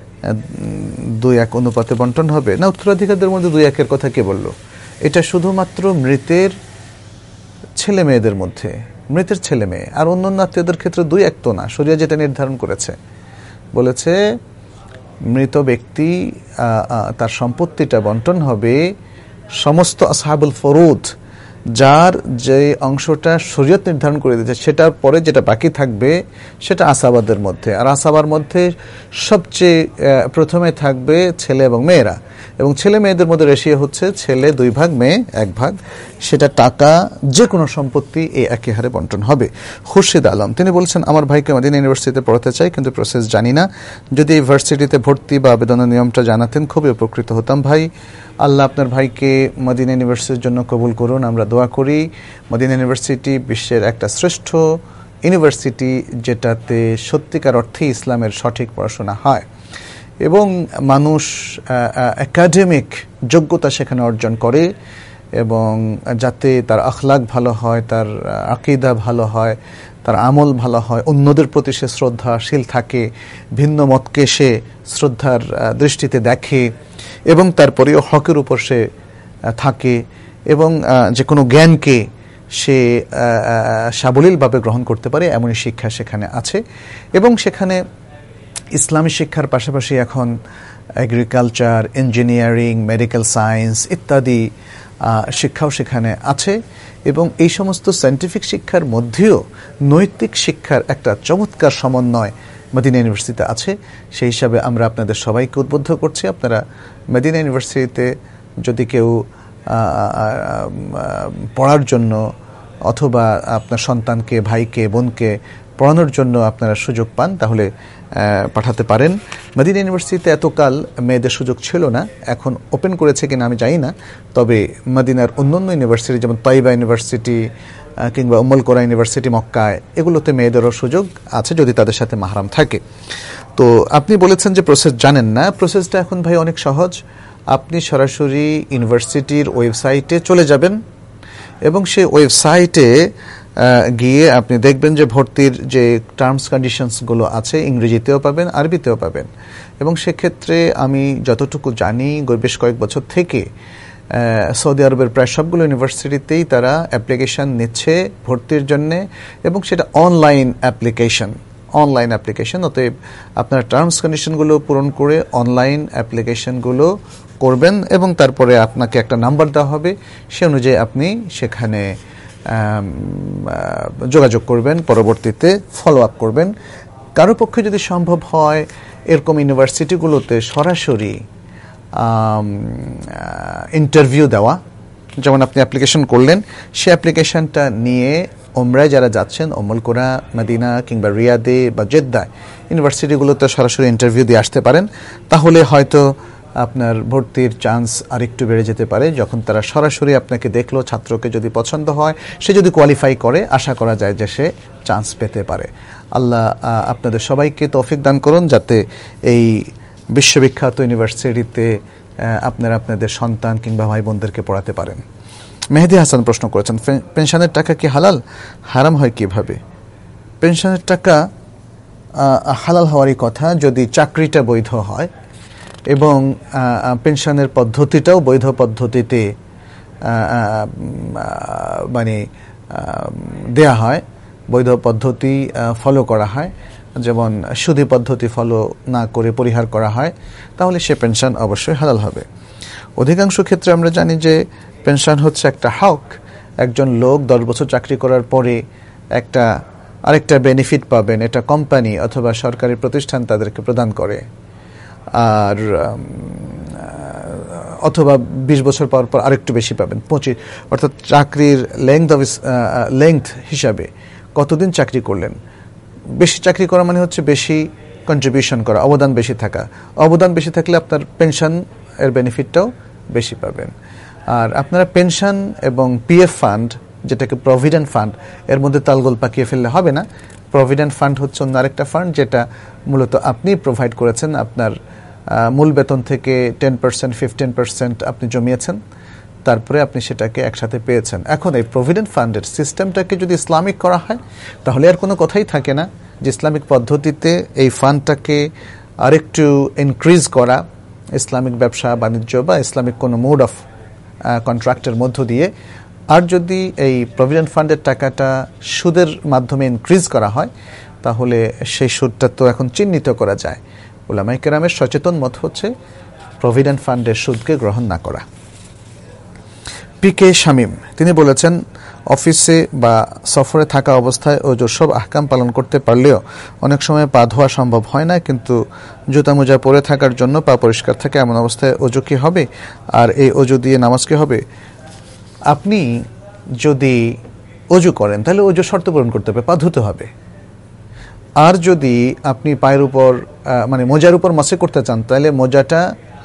দুই এক অনুপাতে বন্টন হবে? না, উত্তরাধিকারদের মধ্যে দুই একের কথা কে বলল? এটা শুধুমাত্র মৃতের ছেলে মেয়েদের মধ্যে, মৃতের ছেলে মেয়ে, আর অন্যান্য আত্মীয়দের ক্ষেত্রে দুই এক তো না। শরিয়া যেটা নির্ধারণ করেছে, বলেছে মৃত ব্যক্তি তার সম্পত্তিটা বন্টন হবে সমস্ত আসহাবুল ফরুদ, যার যে অংশটা শরীয়ত নির্ধারণ করে দিয়েছে সেটার পরে যেটা বাকি থাকবে সেটা আসাবাদের মধ্যে। আর আসাবার মধ্যে সবচেয়ে প্রথমে থাকবে ছেলে এবং মেয়েরা, এবং ছেলে মেয়েদের মধ্যে রেশিও হচ্ছে ছেলে দুই ভাগ, মেয়ে এক ভাগ। সেটা টাকা, যে কোনো সম্পত্তি এই একই হারে বন্টন হবে। খুরশিদ আলম তিনি বলছেন আমার ভাইকে মদিনা ইউনিভার্সিটিতে পড়াতে চাই, কিন্তু প্রসেস জানি না। যদি ইউনিভার্সিটিতে ভর্তি বা আবেদনের নিয়মটা জানাতেন খুবই উপকৃত হতাম। ভাই, আল্লাহ আপনার ভাইকে মদিনা ইউনিভার্সিটির জন্য কবুল করুন, আমরা দোয়া করি। মদিনা ইউনিভার্সিটি বিশ্বের একটা শ্রেষ্ঠ ইউনিভার্সিটি, যেটাতে সত্যিকার অর্থে ইসলামের সঠিক পড়াশোনা হয় এবং মানুষ একাডেমিক যোগ্যতা সেখানে অর্জন করে, এবং যাতে তার আখলাক ভালো হয়, তার আকীদা ভালো হয়, তার আমল ভালো হয়, অন্যদের প্রতি সে শ্রদ্ধাশীল থাকে, ভিন্ন মতকে সে শ্রদ্ধার দৃষ্টিতে দেখে, এবং তারপরেও হকের উপর সে থাকে, এবং যে কোনো জ্ঞানকে সে সাবলীলভাবে গ্রহণ করতে পারে, এমনই শিক্ষা সেখানে আছে। এবং সেখানে ইসলামী শিক্ষার পাশাপাশি এখন এগ্রিকালচার, ইঞ্জিনিয়ারিং, মেডিকেল সায়েন্স ইত্যাদি শিক্ষাও সেখানে আছে, এবং এই সমস্ত সায়েন্টিফিক শিক্ষার মধ্যেও নৈতিক শিক্ষার একটা চমৎকার সমন্বয় মদিনা ইউনিভার্সিটিতে আছে। সেই হিসাবে আমরা আপনাদের সবাইকে উদ্বুদ্ধ করছি, আপনারা মদিনা ইউনিভার্সিটিতে যদি কেউ পড়ার জন্য অথবা আপনার সন্তানকে, ভাইকে, বোনকে পড়ানোর জন্য আপনারা সুযোগ পান, তাহলে পাঠাতে পারেন। মদিনা ইউনিভার্সিটিতে এতকাল মেয়েদের সুযোগ ছিল না, এখন ওপেন করেছে কিনা আমি জানি না। তবে মদিনার অন্যান্য ইউনিভার্সিটি যেমন তাইবা ইউনিভার্সিটি কিংবা উম্মুল কোরা ইউনিভার্সিটি মক্কায়, এগুলোতে মেয়েদেরও সুযোগ আছে যদি তাদের সাথে মাহরাম থাকে। তো আপনি বলেছেন যে প্রসেস জানেন না। প্রসেসটা এখন ভাই অনেক সহজ। আপনি সরাসরি ইউনিভার্সিটির ওয়েবসাইটে চলে যাবেন এবং সেই ওয়েবসাইটে গিয়ে আপনি দেখবেন যে ভর্তির যে টার্মস কন্ডিশনসগুলো আছে ইংরেজিতেও পাবেন, আরবিতেও পাবেন। এবং সেক্ষেত্রে আমি যতটুকু জানি বেশ কয়েক বছর থেকে সৌদি আরবের প্রায় সবগুলো ইউনিভার্সিটিতেই তারা অ্যাপ্লিকেশন নিচ্ছে ভর্তির জন্যে, এবং সেটা অনলাইন অ্যাপ্লিকেশন অনলাইন অ্যাপ্লিকেশন অতএব আপনার টার্মস কন্ডিশনগুলো পূরণ করে অনলাইন অ্যাপ্লিকেশনগুলো করবেন এবং তারপরে আপনাকে একটা নাম্বার দেওয়া হবে, সে অনুযায়ী আপনি সেখানে যোগাযোগ করবেন, পরবর্তীতে ফলো আপ করবেন। কারো পক্ষে যদি সম্ভব হয় এরকম ইউনিভার্সিটিগুলোতে সরাসরি ইন্টারভিউ দেওয়া, যেমন আপনি অ্যাপ্লিকেশন করলেন, সে অ্যাপ্লিকেশনটা নিয়ে ওমরায় যারা যাচ্ছেন উম্মুল কোরা, মদিনা কিংবা রিয়াদে বা জেদ্দায় ইউনিভার্সিটিগুলোতে সরাসরি ইন্টারভিউ দিয়ে আসতে পারেন। তাহলে হয়তো আপনার ভর্তির চান্স আরেকটু বেড়ে যেতে পারে। যখন তারা সরাসরি আপনাকে দেখলো, ছাত্রকে যদি পছন্দ হয়, সে যদি কোয়ালিফাই করে, আশা করা যায় যে সে চান্স পেতে পারে। আল্লাহ আপনাদের সবাইকে তৌফিক দান করুন যাতে এই বিশ্ববিখ্যাত ইউনিভার্সিটিতে আপনারা আপনাদের সন্তান কিংবা ভাই বোনদেরকে পড়াতে পারেন। মেহেদি হাসান প্রশ্ন করেছেন, পেনশনের টাকা কি হালাল? হারাম হয় কিভাবে? পেনশনের টাকা হালাল হওয়ারই কথা যদি চাকরিটা বৈধ হয় এবং পেনশনের পদ্ধতিটাও বৈধ পদ্ধতিতে মানে দেয়া হয়, বৈধ পদ্ধতি ফলো করা হয়, যেমন সুদী পদ্ধতি ফলো না করে পরিহার করা হয়, তাহলে সে পেনশন অবশ্যই হালাল হবে। অধিকাংশ ক্ষেত্রে আমরা জানি যে পেনশন হচ্ছে একটা হক। একজন লোক দশ বছর চাকরি করার পরে একটা আরেকটা বেনিফিট পাবেন, এটা কোম্পানি অথবা সরকারি প্রতিষ্ঠান তাদেরকে প্রদান করে। আর অথবা বিশ বছর পর পর আরেকটু বেশি পাবেন, পঁচিশ, অর্থাৎ চাকরির লেংথ অফ লেংথ হিসাবে কতদিন চাকরি করলেন। বেশি চাকরি করা মানে হচ্ছে বেশি কন্ট্রিবিউশন করা, অবদান বেশি থাকা। অবদান বেশি থাকলে আপনার পেনশন এর বেনিফিটটাও বেশি পাবেন। আর আপনারা পেনশন এবং পিএফ ফান্ড, যেটাকে প্রভিডেন্ট ফান্ড, এর মধ্যে তালগোল পাকিয়ে ফেললে হবে না। প্রভিডেন্ট ফান্ড হচ্ছে অন্য আরেকটা ফান্ড যেটা মূলত আপনি প্রোভাইড করেছেন, আপনার মূল বেতন থেকে টেন পার্সেন্ট ফিফটিন পার্সেন্ট আপনি জমিয়েছেন, তারপরে আপনি সেটাকে একসাথে পেয়েছেন। এখন এই প্রভিডেন্ট ফান্ডের সিস্টেমটাকে যদি ইসলামিক করা হয় তাহলে আর কোনো কথাই থাকে না যে ইসলামিক পদ্ধতিতে এই ফান্ডটাকে আরেকটু ইনক্রিজ করা, ইসলামিক ব্যবসা বাণিজ্য বা ইসলামিক কোনো মোড অফ কন্ট্রাক্টের মধ্য দিয়ে। আর যদি এই প্রভিডেন্ট ফান্ডের টাকাটা সুদের মাধ্যমে ইনক্রিজ করা হয় তাহলে সেই সুদটা তো এখন চিহ্নিত করা যায়। উলামায়ে কেরামের সচেতন মত হচ্ছে প্রভিডেন্ট ফান্ডের সুদকে গ্রহণ না করা। পি কে শামীম তিনি বলেছেন, অফিসে বা সফরে থাকা অবস্থায় ওজু সব আহকাম পালন করতে পারলেও অনেক সময় পা ধোয়া সম্ভব হয় না, কিন্তু জুতা মোজা পরে থাকার জন্য পা পরিষ্কার থাকে, এমন অবস্থায় ওজু কি হবে? আর এই ওজু দিয়ে নামাজ কি হবে? আপনি যদি ওজু করেন তাহলে ওজু শর্ত পূরণ করতে হবে, পা ধুতে হবে। আর যদি আপনি পায়ের উপর মানে মোজার উপর মাসে করতে চান তাহলে মোজাটা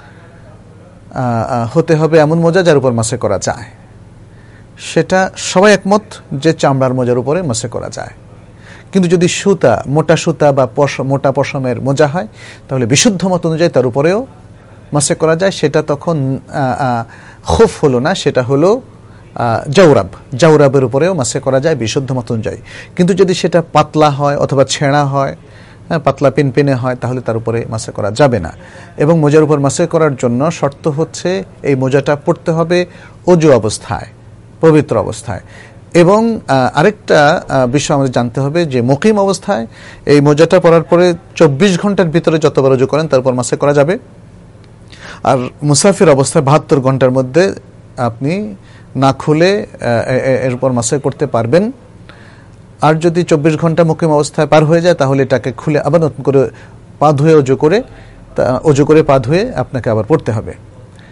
হতে হবে এমন মোজা যার উপর মাসে করা যায়। সেটা সবাই একমত যে চামড়ার মোজার উপরে মাসে করা যায়। কিন্তু যদি সুতা, মোটা সুতা বা মোটা পশমের মোজা হয় তাহলে বিশুদ্ধ মত অনুযায়ী তার উপরেও মাসে করা যায়। সেটা তখন খুফ হলো না, সেটা হলো জাওরাব। জাওরাবের উপরেও মাসে করা যায় বিশুদ্ধ মত অনুযায়ী। কিন্তু যদি সেটা পাতলা হয় অথবা ছেঁড়া হয়, পাতলা পিনপিনে হয়, তাহলে তার উপরে মাসে করা যাবে না। এবং মোজার উপর মাসে করার জন্য শর্ত হচ্ছে এই মোজাটা পরতে হবে ওযু অবস্থায়, পবিত্র অবস্থায়। এবং আরেকটা বিষয় আমাদের জানতে হবে যে মুকিম অবস্থায় এই মোজাটা পরার পরে চব্বিশ ঘন্টার ভিতরে যতবার ওযু করেন তারপর মাসে করা যাবে। আর মুসাফির অবস্থায় বাহাত্তর ঘন্টার মধ্যে আপনি না খুলে এরপর মাসে করতে পারবেন। আর যদি চব্বিশ ঘন্টা মুকিম অবস্থায় পার হয়ে যায় তাহলে এটাকে খুলে আবার নতুন করে পা ধুয়ে ওযু করে ওযু করে পা ধুয়ে আপনাকে আবার পড়তে হবে।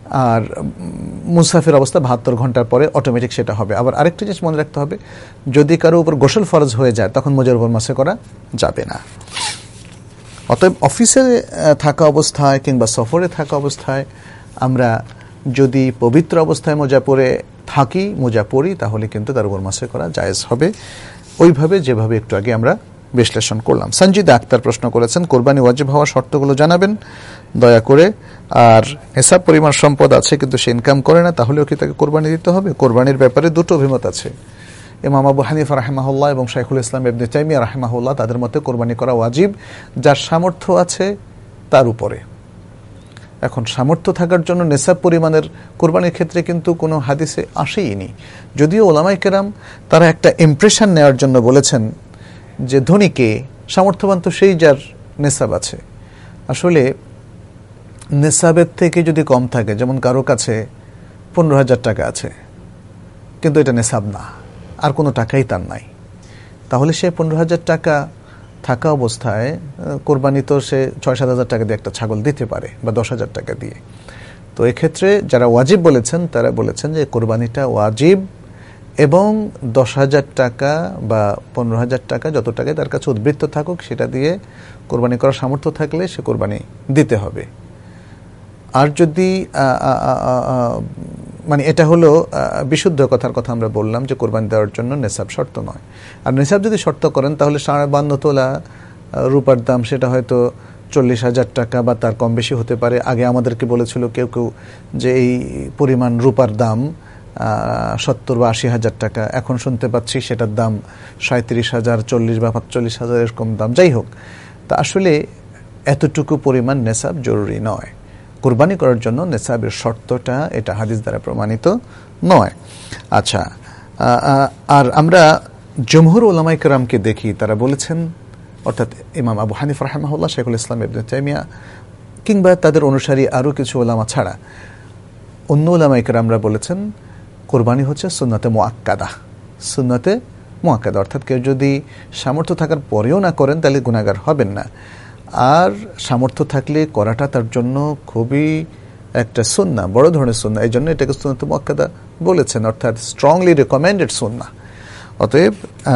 আর মুসাফির অবস্থা বাহাত্তর ঘন্টার পরে অটোমেটিক সেটা হবে। আবার আরেকটা জিনিস মনে রাখতে হবে, যদি কারো উপর গোসল ফরজ হয়ে যায় তখন মোজার উপর মাসে করা যাবে না। অতএব অফিসে থাকা অবস্থায় কিংবা সফরে থাকা অবস্থায় আমরা যদি পবিত্র অবস্থায় মোজা পরে থাকি, মোজা পরি, তাহলে কিন্তু তার উপর মাসে করা জায়েজ হবে, ওইভাবে যেভাবে একটু আগে আমরা বিশ্লেষণ করলাম। সঞ্জিদা আক্তার প্রশ্ন করেছেন, কোরবানি ওয়াজিব হওয়ার শর্তগুলো জানাবেন দয়া করে। আর হিসাব পরিমাণ সম্পদ আছে কিন্তু সে ইনকাম করে না, তাহলেও কি তাকে কোরবানি দিতে হবে? কোরবানির ব্যাপারে দুটো অভিমত আছে। ইমাম আবু হানিফা রাহিমাহুল্লাহ এবং শাইখুল ইসলাম ইবনে তাইমিয়া রাহিমাহুল্লাহ, তাদের মতে কোরবানি করা ওয়াজিব যার সামর্থ্য আছে তার উপরে। এখন সামর্থ্য থাকার জন্য নেসাব পরিমাণের কোরবানির ক্ষেত্রে কিন্তু কোনো হাদিসে আসেইনি, যদিও ওলামায়ে কেরাম তারা একটা ইমপ্রেশন নেওয়ার জন্য বলেছেন যে ধনীকে, সামর্থ্যবান তো সেই যার নেসাব আছে। আসলে নেসাবের থেকে যদি কম থাকে, যেমন কারো কাছে পনেরো হাজার টাকা আছে কিন্তু এটা নেসাব না, আর কোনো টাকাই তার নাই, তাহলে সে পনেরো হাজার টাকা থাকা অবস্থায় কোরবানি তো সে ছয় সাত হাজার টাকা দিয়ে একটা ছাগল দিতে পারে, বা দশ হাজার টাকা দিয়ে। তো এক্ষেত্রে যারা ওয়াজিব বলেছেন তারা বলেছেন যে কোরবানিটা ওয়াজিব, এবং দশ হাজার টাকা বা পনেরো হাজার টাকা যত টাকায় তার কাছে উদ্বৃত্ত থাকুক, সেটা দিয়ে কোরবানি করার সামর্থ্য থাকলে সে কোরবানি দিতে হবে। আর যদি মানে এটা হলো বিশুদ্ধ কথার কথা আমরা বললাম যে কোরবানি দেওয়ার জন্য নেসাব শর্ত নয়। আর নেসাব যদি শর্ত করেন তাহলে সাড়ে বান্ন তোলা রূপার দাম সেটা হয়তো চল্লিশ হাজার টাকা বা তার কম বেশি হতে পারে। আগে আমাদেরকে বলেছিল কেউ কেউ যে এই পরিমাণ রূপার দাম সত্তর বা আশি হাজার টাকা, এখন শুনতে পাচ্ছি সেটার দাম সাঁত্রিশ হাজার, চল্লিশ বা পাঁচচল্লিশ হাজার এরকম দাম। যাই হোক, তা আসলে এতটুকু পরিমাণ নেসাব জরুরি নয়। কোরবানি করার জন্য নেসাবের শর্তটা এটা হাদিস দ্বারা প্রমাণিত নয়। আচ্ছা, আর আমরা জমহুর উলামায়ে কেরামকে দেখি, তারা বলেছেন, অর্থাৎ ইমাম আবু হানিফা রাহিমাহুল্লাহ, শাইখুল ইসলাম ইবনে তাইমিয়া কিংবা তাদের অনুসারী আরও কিছু উলামা ছাড়া অন্য উলামায়ে কেরামরা বলেছেন কোরবানি হচ্ছে সুন্নতে মুআক্কাদা। সুন্নতে মুআক্কাদা অর্থাৎ কেউ যদি সামর্থ্য থাকার পরেও না করেন তাহলে গুনাহগার হবেন না, আর সামর্থ্য থাকলে করাটা তার জন্য খুবই একটা সুন্নাহ, বড় ধরনের সুন্নাহ। এই জন্য এটাকে সুন্নতে মুআক্কাদা বলেছেন, অর্থাৎ স্ট্রংলি রেকমেন্ডেড সুন্নাহ। অতএব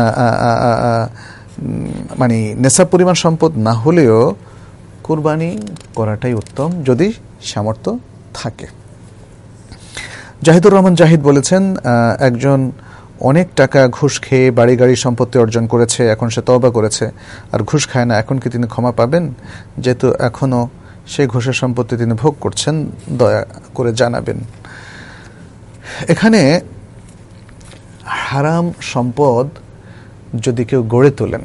মানে নেসাব পরিমাণ সম্পদ না হলেও কুরবানি করাটাই উত্তম যদি সামর্থ্য থাকে। জাহিদুর রহমান জাহিদ বলেছেন, একজন অনেক টাকা ঘুষ খেয়ে বাড়ি গাড়ি সম্পত্তি অর্জন করেছে, এখন সে তওবা করেছে আর ঘুষ খায় না, এখন কি তিনি ক্ষমা পাবেন? যেহেতু এখনও সেই ঘুষের সম্পত্তি তিনি ভোগ করছেন, দয়া করে জানাবেন। এখানে হারাম সম্পদ যদি কেউ গড়ে তোলেন,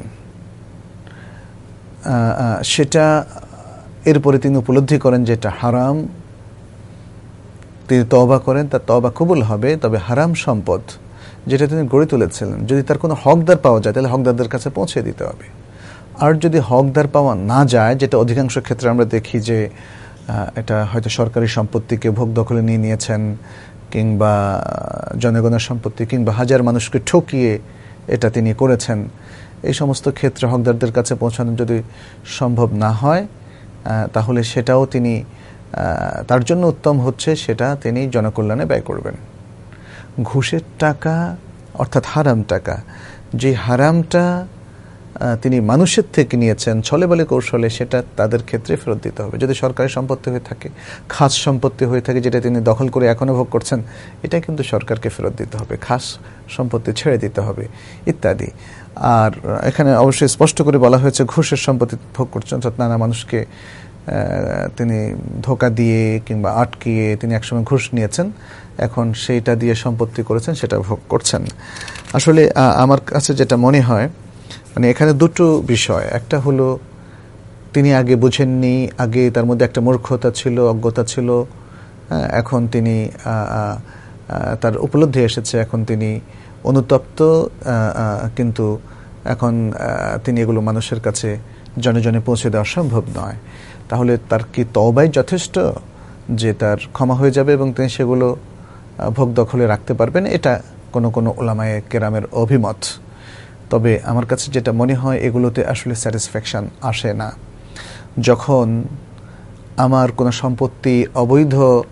সেটা এরপরে তিনি উপলব্ধি করেন যে এটা হারাম, তিনি তওবা করেন, তার তওবা কবুল হবে। তবে হারাম সম্পদ যেটা তিনি গড়ে তুলেছিলেন, যদি তার কোনো হকদার পাওয়া যায় তাহলে হকদারদের কাছে পৌঁছে দিতে হবে। আর যদি হকদার পাওয়া না যায়, যেটা অধিকাংশ ক্ষেত্রে আমরা দেখি যে এটা হয়তো সরকারি সম্পত্তিকে ভোগ দখলে নিয়ে নিয়েছেন, কিংবা জনগণের সম্পত্তি, কিংবা হাজার মানুষকে ঠকিয়ে এটা তিনি করেছেন, এই সমস্ত ক্ষেত্রে হকদারদের কাছে পৌঁছানো যদি সম্ভব না হয়, তাহলে সেটাও তিনি, তার জন্য উত্তম হচ্ছে সেটা তিনি জনকল্যাণে ব্যয় করবেন। ঘুষের টাকা অর্থাৎ হারাম টাকা, যে হারামটা তিনি মানুষের থেকে নিয়েছেন ছলে বলে কৌশলে, সেটা তাদের ক্ষেত্রে ফেরত দিতে হবে। যদি সরকারি সম্পত্তি হয়ে থাকে, খাস সম্পত্তি হয়ে থাকে যেটা তিনি দখল করে এখনও ভোগ করছেন, এটা কিন্তু সরকারকে ফেরত দিতে হবে, খাস সম্পত্তি ছেড়ে দিতে হবে ইত্যাদি। আর এখানে অবশ্যই স্পষ্ট করে বলা হয়েছে ঘুষের সম্পত্তি ভোগ করছেন, অর্থাৎ নানা মানুষকে তিনি ধোঁকা দিয়ে কিংবা আটকিয়ে তিনি একসময় ঘুষ নিয়েছেন, এখন সেইটা দিয়ে সম্পত্তি করেছেন, সেটা ভোগ করছেন। আসলে আমার কাছে যেটা মনে হয়, মানে এখানে দুটো বিষয়, একটা হলো তিনি আগে বুঝেননি, আগে তার মধ্যে একটা মূর্খতা ছিল, অজ্ঞতা ছিল, এখন তিনি তার উপলব্ধি এসেছে, এখন তিনি অনুতপ্ত, কিন্তু এখন তিনি এগুলো মানুষের কাছে জনে জনে পৌঁছে দেওয়া সম্ভব নয়। তাহলে তার কি তওবাই যথেষ্ট যে তার ক্ষমা হয়ে যাবে এবং তিনি সেগুলো ভোগ দখলে রাখতে পারবেন? এটা কোনো কোনো উলামায়ে কেরামের অভিমত। তবে আমার কাছে যেটা মনে হয়, এগুলোতে আসলে স্যাটিসফ্যাকশন আসে না। যখন আমার কোনো সম্পত্তি অবৈধ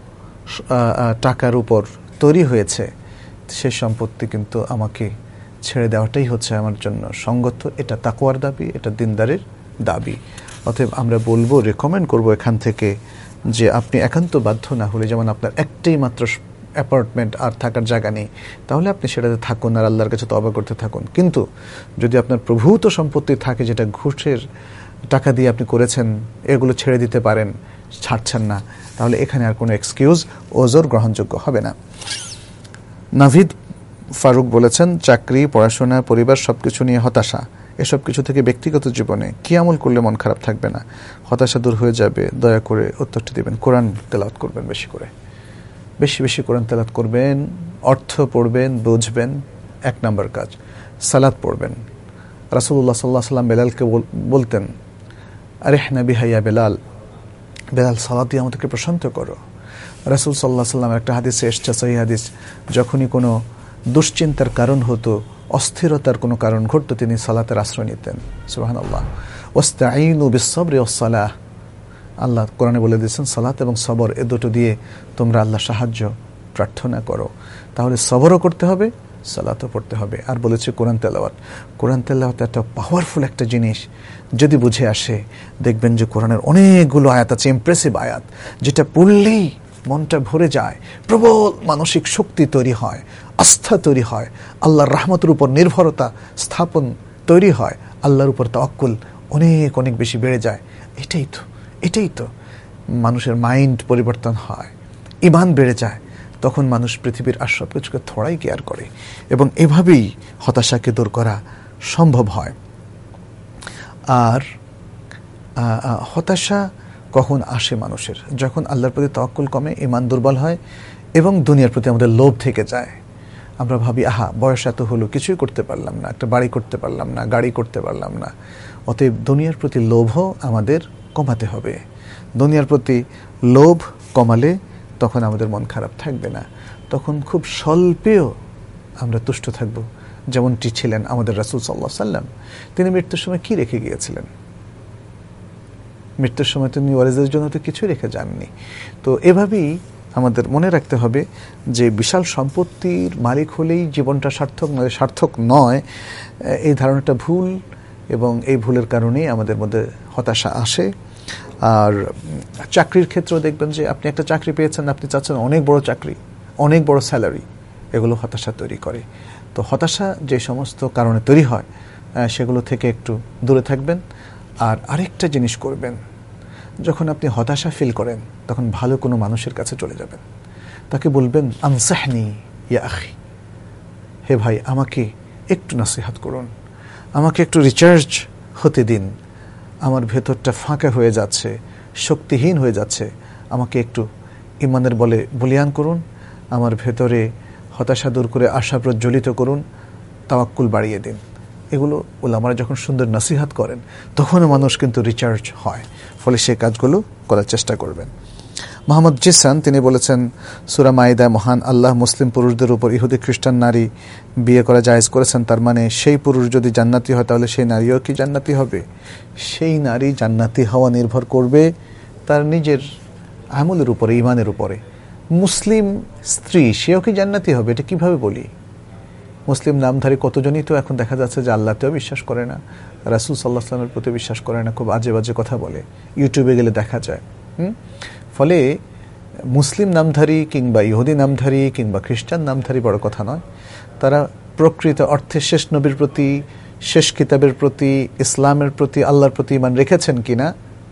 টাকার উপর তৈরি হয়েছে, সে সম্পত্তি কিন্তু আমাকে ছেড়ে দেওয়াটাই হচ্ছে আমার জন্য সঙ্গত। এটা তাকওয়ার দাবি, এটা দিনদারের দাবি। অতএব আমরা বলবো, রেকমেন্ড করব এখান থেকে যে আপনি একান্ত বাধ্য না হলে, যেমন আপনার একটাই মাত্র অ্যাপার্টমেন্ট আর থাকার জায়গা নেই, তাহলে আপনি সেটাতে থাকুন আর আল্লাহর কাছে তওবা করতে থাকুন। কিন্তু যদি আপনার প্রভূত সম্পত্তি থাকে, যেটা ঘুষের টাকা দিয়ে আপনি করেছেন, এগুলো ছেড়ে দিতে পারেন, ছাড়ছেন না, তাহলে এখানে আর কোনো এক্সকিউজ, ওজোর গ্রহণযোগ্য হবে না। নাভিদ ফারুক বলেছেন, চাকরি, পড়াশোনা, পরিবার সবকিছু নিয়ে হতাশা। এসব কিছু থেকে ব্যক্তিগত জীবনে কি আমল করলে মন খারাপ থাকবে না, হতাশা দূর হয়ে যাবে? দয়া করে উত্তরটি দিবেন। কোরআন তেলাওয়াত করবেন, বেশি করে, বেশি বেশি কোরআন তেলাওয়াত করবেন, অর্থ পড়বেন, বুঝবেন, এক নম্বর কাজ। সালাত পড়বেন। রাসূলুল্লাহ সাল্লাল্লাহু আলাইহি ওয়াসাল্লাম বেলালকে বলতেন, আরিহনা বিহা ইয়া বেলাল, বেলাল সালাত দিয়ে আমাদেরকে প্রশান্ত করো। রাসূল সাল্লাল্লাহু আলাইহি ওয়াসাল্লাম একটা হাদিসে এসেছে, সহিহ হাদিস, যখনই কোনো দুশ্চিন্তার কারণ হতো, অস্থিরতার কোনো কারণ ঘটতো, তিনি সালাতের আশ্রয় নিতেন। সুবহানাল্লাহ। ওয়াস্তাঈনু বিস-সাবরি ওয়াস-সালাহ, আল্লাহ কোরআনে বলে দিয়েছেন সালাত এবং সবর, এ দুটো দিয়ে তোমরা আল্লাহ সাহায্য প্রার্থনা করো। তাহলে সবরও করতে হবে, সালাতও পড়তে হবে। আর বলেছে কোরআন তেলাওয়াত। কোরআন তেলাওয়াত একটা পাওয়ারফুল একটা জিনিস, যদি বুঝে আসে দেখবেন যে কোরআনের অনেকগুলো আয়াত আছে, ইমপ্রেসিভ আয়াত, যেটা পড়লেই মনটা ভরে যায়, প্রবল মানসিক শক্তি তৈরি হয়, আস্থা তৈরি হয়, আল্লাহর রহমতের উপর নির্ভরতা স্থাপন তৈরি হয়, আল্লাহর উপর তাওয়াক্কুল অনেক অনেক বেশি বেড়ে যায়। এটাই তো এটাই তো মানুষের মাইন্ড পরিবর্তন হয়, ঈমান বেড়ে যায়, তখন মানুষ পৃথিবীর আর সব কিছুকে থোড়াই কেয়ার করে, এবং এভাবেই হতাশাকে দূর করা সম্ভব হয়। আর হতাশা কখন আসে মানুষের? যখন আল্লাহর প্রতি তাওয়াক্কুল কমে, ঈমান দুর্বল হয়, এবং দুনিয়ার প্রতি আমাদের লোভ থেকে যায়। আমরা ভাবি, আহা বয়স এত হলো, কিছুই করতে পারলাম না, একটা বাড়ি করতে পারলাম না, গাড়ি করতে পারলাম না। অতএব দুনিয়ার প্রতি লোভও আমাদের কমাতে হবে। দুনিয়ার প্রতি লোভ কমালে তখন আমাদের মন খারাপ থাকবে না, তখন খুব স্বল্পেও আমরা তুষ্ট থাকব। যেমনটি ছিলেন আমাদের রাসূল সাল্লাল্লাহু আলাইহি ওয়াসাল্লাম। তিনি মৃত্যুর সময় কি রেখে গিয়েছিলেন? মৃত্যুর সময় তিনি ওয়ারিসদের জন্য তো কিছুই রেখে যাননি। তো এভাবেই আমাদের মনে রাখতে হবে যে বিশাল সম্পত্তির মালিক হলেই জীবনটা সার্থক নয়, সার্থক নয়, এই ধারণাটা ভুল, এবং এই ভুলের কারণেই আমাদের মধ্যে হতাশা আসে। আর চাকরির ক্ষেত্রেও দেখবেন যে আপনি একটা চাকরি পেয়েছেন, আপনি চাচ্ছেন অনেক বড় চাকরি, অনেক বড় স্যালারি, এগুলো হতাশা তৈরি করে। তো হতাশা যে সমস্ত কারণে তৈরি হয়, সেগুলো থেকে একটু দূরে থাকবেন। আর আরেকটা জিনিস করবেন, যখন আপনি হতাশা ফিল করেন, তখন ভালো কোনো মানুষের কাছে চলে যাবেন, তাকে বলবেন, আনসাহনি ইয়া আখি, হে ভাই আমাকে একটু নসিহত করুন, আমাকে একটু রিচার্জ হতে দিন, আমার ভেতরটা ফাঁকা হয়ে যাচ্ছে, শক্তিহীন হয়ে যাচ্ছে, আমাকে একটু ইমানের বলে বলিয়ান করুন, আমার ভেতরে হতাশা দূর করে আশা প্রজ্বলিত করুন, তাওয়াক্কুল বাড়িয়ে দিন। এগুলো ওলামারা যখন সুন্দর নসিহত করেন, তখনও মানুষ কিন্তু রিচার্জ হয়। ফলে সেই কাজগুলো করার চেষ্টা করবেন। মোহাম্মদ জিসান তিনি বলেছেন, সূরা মাইদা, মহান আল্লাহ মুসলিম পুরুষদের উপর ইহুদি খ্রিস্টান নারী বিয়ে করা জায়েজ করেছেন, তার মানে সেই পুরুষ যদি জান্নাতি হয় তাহলে সেই নারীও কি জান্নাতি হবে? সেই নারী জান্নাতি হওয়া নির্ভর করবে তার নিজের আমলের উপরে, ঈমানের উপরে। মুসলিম স্ত্রী সেও কি জান্নাতি হবে? এটা কিভাবে বলি? মুসলিম নামধারী কতজনই তো এখন দেখা যাচ্ছে যে আল্লাহতেও বিশ্বাস করে না, রাসূল সাল্লাল্লাহু আলাইহি ওয়াসাল্লামের প্রতি বিশ্বাস করে না, খুব আজে বাজে কথা বলে, ইউটিউবে গেলে দেখা যায়। হুম ফলে মুসলিম নামধারী কিংবা ইহুদি নামধারী কিংবা খ্রিস্টান নামধারী বড় কথা নয়, তারা প্রকৃত অর্থে শেষ নবীর প্রতি, শেষ কিতাবের প্রতি, ইসলামের প্রতি, আল্লাহর প্রতি ঈমান রেখেছেন কিনা,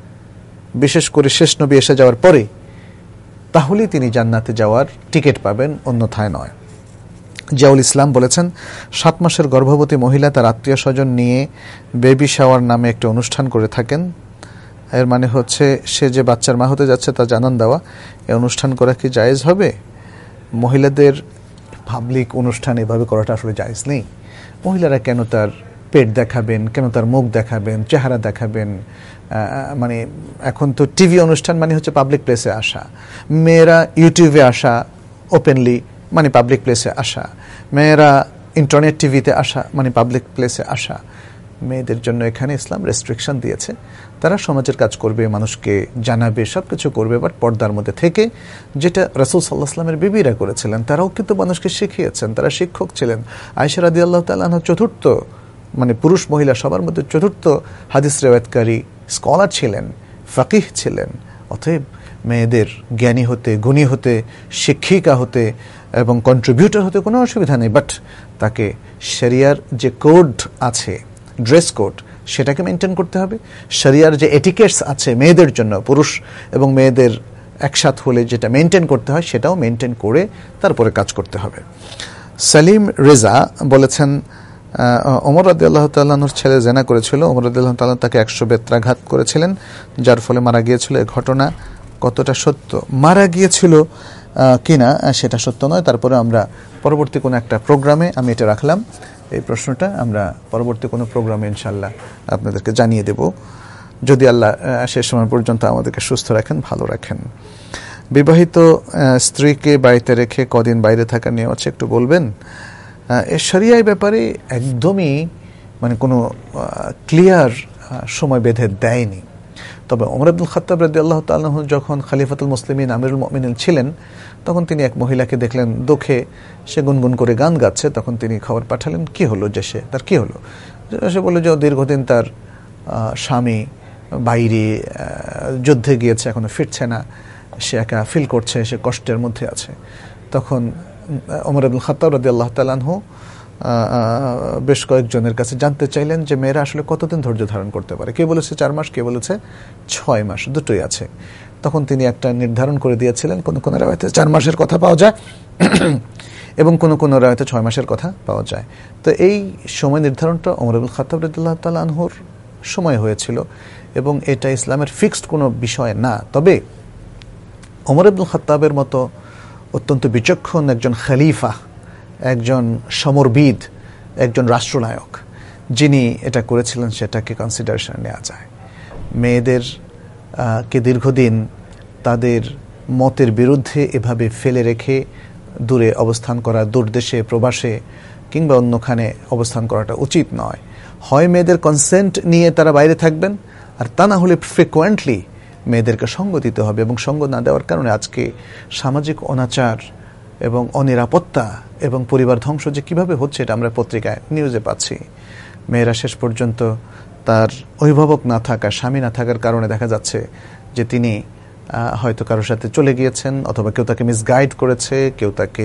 বিশেষ করে শেষ নবী এসে যাওয়ার পরে, তাহলেই তিনি জান্নাতে যাওয়ার টিকিট পাবেন, অন্যথায় নয়। জিয়াউল ইসলাম বলেছেন, সাত মাসের গর্ভবতী মহিলা তার আত্মীয় স্বজন নিয়ে বেবি শাওয়ার নামে একটা অনুষ্ঠান করে থাকেন। এর মানে হচ্ছে সে যে বাচ্চার মা হতে যাচ্ছে তা জানান দেওয়া। এই অনুষ্ঠান করা কি জায়েজ হবে? মহিলাদের পাবলিক অনুষ্ঠান এভাবে করাটা আসলে জায়েজ নেই। মহিলারা কেন তার পেট দেখাবেন, কেন তার মুখ দেখাবেন, চেহারা দেখাবেন? মানে এখন তো টিভি অনুষ্ঠান মানে হচ্ছে পাবলিক প্লেসে আসা, মেয়েরা ইউটিউবে আসা ওপেনলি মানে পাবলিক প্লেসে আসা, মেয়েরা ইন্টারনেট টিভিতে আসা মানে পাবলিক প্লেসে আসা। মেয়েদের জন্য এখানে ইসলাম রেস্ট্রিকশন দিয়েছে। তারা সমাজের কাজ করবে, মানুষকে জানাবে, সব কিছু করবে, বাট পর্দার মধ্যে থেকে, যেটা রাসূল সাল্লাল্লাহু আলাইহি ওয়াসাল্লামের বিবিরা করেছিলেন। তারাও কিন্তু মানুষকে শিখিয়েছেন, তারা শিক্ষক ছিলেন। আয়েশা রাদিয়াল্লাহু তাআলা আনহা চতুর্থ, মানে পুরুষ মহিলা সবার মধ্যে চতুর্থ হাদিস রিওয়ায়াতকারী স্কলার ছিলেন, ফাকিহ ছিলেন। অতএব মেয়েদের জ্ঞানী হতে, গুণী হতে, শিক্ষিকা হতে এবং কন্ট্রিবিউটর হতে কোনো অসুবিধা নেই, বাট তাকে শরিয়ার যে কোড আছে, ড্রেস কোড, সেটাকে মেনটেন করতে হবে। শরিয়ার যে এটিকেটস আছে মেয়েদের জন্য, পুরুষ এবং মেয়েদের একসাথ হলে যেটা মেনটেন করতে হয়, সেটাও মেনটেন করে তারপরে কাজ করতে হবে। সালিম রেজা বলেছেন, ওমর রাদিয়াল্লাহু তাআলা আনহুর ছেলে জেনা করেছিল, ওমর রাদিয়াল্লাহু তাআলা তাকে একশো বেত্রাঘাত করেছিলেন, যার ফলে মারা গিয়েছিল। এই ঘটনা কতটা সত্য? মারা গিয়েছিল কিনা সেটা সত্য নয়, তারপরে আমরা পরবর্তী কোনো একটা প্রোগ্রামে আমি এটা রাখলাম, এই প্রশ্নটা আমরা পরবর্তী কোনো প্রোগ্রামে ইনশাআল্লাহ আপনাদেরকে জানিয়ে দেব, যদি আল্লাহ শেষ সময় পর্যন্ত আমাদেরকে সুস্থ রাখেন, ভালো রাখেন। বিবাহিত স্ত্রীকে বাড়িতে রেখে কদিন বাইরে থাকা নিয়ে আছে, একটু বলবেন? এ শরিয়ার ব্যাপারে একদমই মানে কোনো ক্লিয়ার সময় বেঁধে দেয়নি। তবে ওমর ইবনুল খাত্তাব রাদিয়াল্লাহু তাআলা আনহু যখন খলিফাতুল মুসলিমিন, আমিরুল মুমিনিন ছিলেন, তখন তিনি এক মহিলাকে দেখলেন দুঃখে সে গুনগুন করে গান গাচ্ছে। তখন তিনি খবর পাঠালেন, কি হলো, যে সে তার কি হলো? সে বলল যে দীর্ঘদিন তার স্বামী বাইরে যুদ্ধে গিয়েছে, এখনো ফিরছে না, সে একা ফিল করছে, সে কষ্টের মধ্যে আছে। তখন ওমর ইবনুল খাত্তাব রাদিয়াল্লাহু তাআলা আনহু বেশ কয়েকজনের কাছে জানতে চাইলেন যে মেয়েরা আসলে কতদিন ধৈর্য ধারণ করতে পারে। কে বলেছে চার মাস, কে বলেছে ছয় মাস, দুটোই আছে। তখন তিনি একটা নির্ধারণ করে দিয়েছিলেন, কোন কোন রাওয়ায়াতে চার মাসের কথা পাওয়া যায় এবং কোন কোন রাওয়ায়াতে ছয় মাসের কথা পাওয়া যায়। তো এই সময় নির্ধারণটা ওমর ইবনুল খাত্তাব রাদিয়াল্লাহু তাআলা আনহুর সময় হয়েছিল এবং এটা ইসলামের ফিক্সড কোনো বিষয় না। তবে ওমর ইবনুল খাত্তাবের মতো অত্যন্ত বিচক্ষণ একজন খলিফা, একজন সমরবিদ, একজন রাষ্ট্রনায়ক যিনি এটা করেছিলেন, সেটাকে কনসিডারেশনে নেওয়া যায়। মেয়েদের কে দীর্ঘদিন তাদের মতের বিরুদ্ধে এভাবে ফেলে রেখে দূরে অবস্থান করা, দূরদেশে, প্রবাসে কিংবা অন্যখানে অবস্থান করাটা উচিত নয়। হয় মেয়েদের কনসেন্ট নিয়ে তারা বাইরে থাকবেন, আর তা না হলে ফ্রিকোয়েন্টলি মেয়েদেরকে সঙ্গ দিতে হবে। এবং সঙ্গ না দেওয়ার কারণে আজকে সামাজিক অনাচার এবং অনিরাপত্তা এবং পরিবার ধ্বংস যে কীভাবে হচ্ছে, এটা আমরা পত্রিকায় নিউজে পাচ্ছি। মেয়েরা শেষ পর্যন্ত তার অভিভাবক না থাকা, স্বামী না থাকার কারণে দেখা যাচ্ছে যে তিনি হয়তো কারোর সাথে চলে গিয়েছেন, অথবা কেউ তাকে মিসগাইড করেছে, কেউ তাকে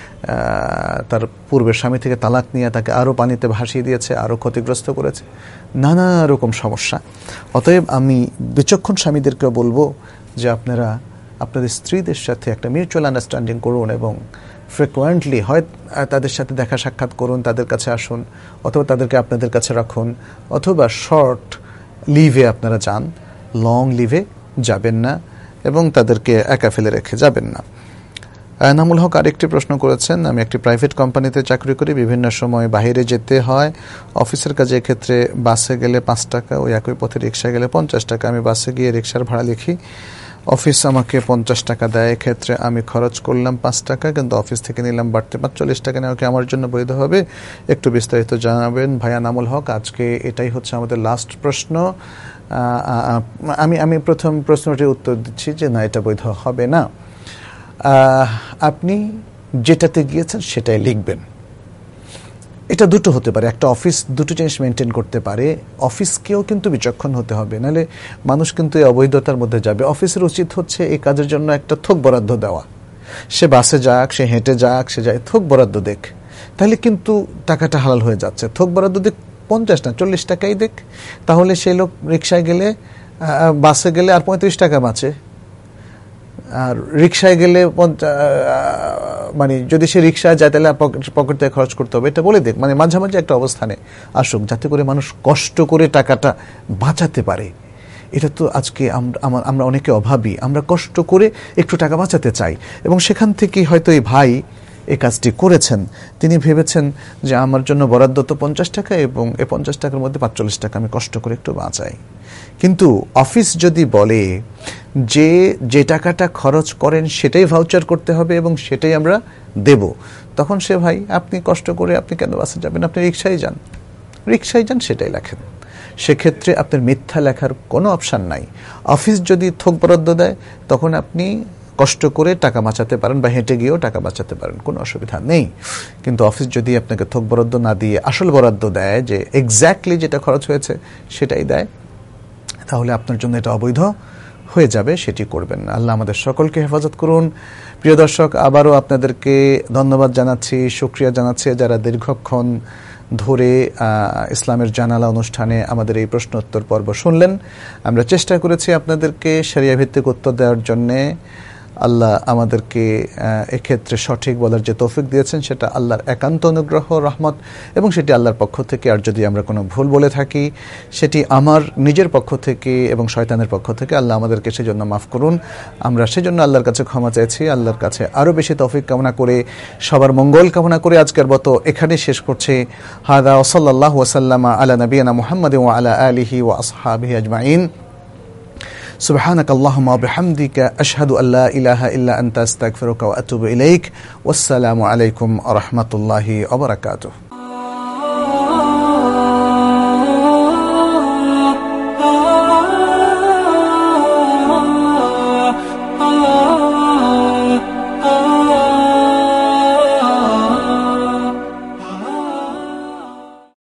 তার পূর্বের স্বামী থেকে তালাক নিয়ে তাকে আরও পানিতে ভাসিয়ে দিয়েছে, আরও ক্ষতিগ্রস্ত করেছে, নানা রকম সমস্যা। অতএব আমি বিচক্ষণ স্বামীদেরকে বলবো যে আপনারা আপনাদের স্ত্রীদের সাথে একটা মিউচুয়াল আন্ডারস্ট্যান্ডিং করুন এবং ফ্রিকোয়েন্টলি হয় তাদের সাথে দেখা সাক্ষাৎ করুন, তাদের কাছে আসুন, অথবা তাদেরকে আপনাদের কাছে রাখুন, অথবা শর্ট লিভে আপনারা যান, লং লিভে যাবেন না এবং তাদেরকে একা ফেলে রেখে যাবেন না। নামুল হক আরেকটি প্রশ্ন করেছেন, আমি একটি প্রাইভেট কোম্পানিতে চাকরি করি, বিভিন্ন সময় বাইরে যেতে হয় অফিসের কাজে, ক্ষেত্রে বাসে গেলে পাঁচ টাকা, ওই একই পথে রিক্সা গেলে পঞ্চাশ টাকা। আমি বাসে গিয়ে রিক্সার ভাড়া লিখি, অফিস আমাকে পঞ্চাশ টাকা দেয়, ক্ষেত্রে আমি খরচ করলাম পাঁচ টাকা, কিন্তু অফিস থেকে নিলাম বাড়তে পাঁচচল্লিশ টাকা। নেওয়া কি আমার জন্য বৈধ হবে? একটু বিস্তারিত জানাবেন ভাইয়া নামুল হক। আজকে এটাই হচ্ছে আমাদের লাস্ট প্রশ্ন। আমি আমি প্রথম প্রশ্নটির উত্তর দিচ্ছি যে না, এটা বৈধ হবে না। আপনি যেটাতে গিয়েছেন সেটাই লিখবেন। এটা দুটো হতে পারে, একটা অফিস দুটো জিনিস মেনটেন করতে পারে। অফিসকেও কিন্তু বিচক্ষণ হতে হবে, নাহলে মানুষ কিন্তু এই অবৈধতার মধ্যে যাবে। অফিসের উচিত হচ্ছে এই কাজের জন্য একটা থোক বরাদ্দ দেওয়া। সে বাসে যাক, সে হেঁটে যাক, সে যায়, থোক বরাদ্দ দেখ, তাহলে কিন্তু টাকাটা হালাল হয়ে যাচ্ছে। থোক বরাদ্দ দেখ, পঞ্চাশ না চল্লিশ টাকাই দেখ, তাহলে সেই লোক রিক্সায় গেলে, বাসে গেলে আর পঁয়ত্রিশ টাকা বাঁচে। আর রিক্সায় গেলে মানে যদি সে রিক্সায় যায় তাহলে পকেট থেকে খরচ করতে হবে, এটা বলে দেখ। মানে মাঝামাঝি একটা অবস্থানে আসুক, যাতে করে মানুষ কষ্ট করে টাকাটা বাঁচাতে পারে। এটা তো আজকে আমরা আমরা অনেকে অভাবী, আমরা কষ্ট করে একটু টাকা বাঁচাতে চাই, এবং সেখান থেকে হয়তো এই ভাই এই কাজটি করেছেন। তিনি ভেবেছেন যে আমার জন্য বরাদ্দ তো পঞ্চাশ টাকা, এবং এই পঞ্চাশ টাকার মধ্যে পাঁচচল্লিশ টাকা আমি কষ্ট করে একটু বাঁচাই। কিন্তু অফিস যদি বলে যে যে টাকাটা খরচ করেন সেটাই ভাউচার করতে হবে এবং সেটাই আমরা দেব, তখন সে ভাই আপনি কষ্ট করে আপনি কেন বাসে যাবেন, আপনি রিক্সায় যান, রিক্সায় যান, সেটাই লেখেন। সেক্ষেত্রে আপনার মিথ্যা লেখার কোনো অপশান নাই। অফিস যদি থোক বরাদ্দ দেয় তখন আপনি কষ্ট করে টাকা বাঁচাতে পারেন বা হেঁটে গিয়েও টাকা বাঁচাতে পারেন, কোনো অসুবিধা নেই। কিন্তু অফিস যদি আপনাকে থোক বরাদ্দ না দিয়ে আসল বরাদ্দ দেয়, যে এক্স্যাক্টলি যেটা খরচ হয়েছে সেটাই দেয়, তাহলে আপনার জন্য এটা অবৈধ হয়ে যাবে, সেটি করবেন না। আল্লাহ আমাদের সকলকে হেফাজত করুন। প্রিয় দর্শক, আবারও আপনাদেরকে ধন্যবাদ জানাচ্ছি, শুকরিয়া জানাচ্ছি যারা দীর্ঘক্ষণ ধরে ইসলামের জানালা অনুষ্ঠানে আমাদের এই প্রশ্ন উত্তর পর্ব শুনলেন। আমরা চেষ্টা করেছি আপনাদেরকে শরিয়া ভিত্তিক উত্তর দেওয়ার জন্যে। আল্লাহ আমাদেরকে এক্ষেত্রে সঠিক বলার যে তৌফিক দিয়েছেন সেটা আল্লাহর একান্ত অনুগ্রহ, রহমত, এবং সেটি আল্লাহর পক্ষ থেকে। আর যদি আমরা কোনো ভুল বলে থাকি সেটি আমার নিজের পক্ষ থেকে এবং শয়তানের পক্ষ থেকে। আল্লাহ আমাদেরকে সেজন্য মাফ করুন। আমরা সেজন্য আল্লাহর কাছে ক্ষমা চাইছি, আল্লাহর কাছে আরও বেশি তৌফিক কামনা করে, সবার মঙ্গল কামনা করে আজকের মতো এখানে শেষ করছে। হাদা ওয়া সাল্লাল্লাহু ওয়া সাল্লামা আলা নবিয়িনা মুহাম্মাদিন ওয়া আলা আলিহি ওয়া আসহাবিহি আজমাইন। سبحانك اللهم وبحمدك أشهد أن لا إله إلا أنت أستغفرك وأتوب إليك والسلام عليكم ورحمة الله وبركاته.
ah, ah, ah.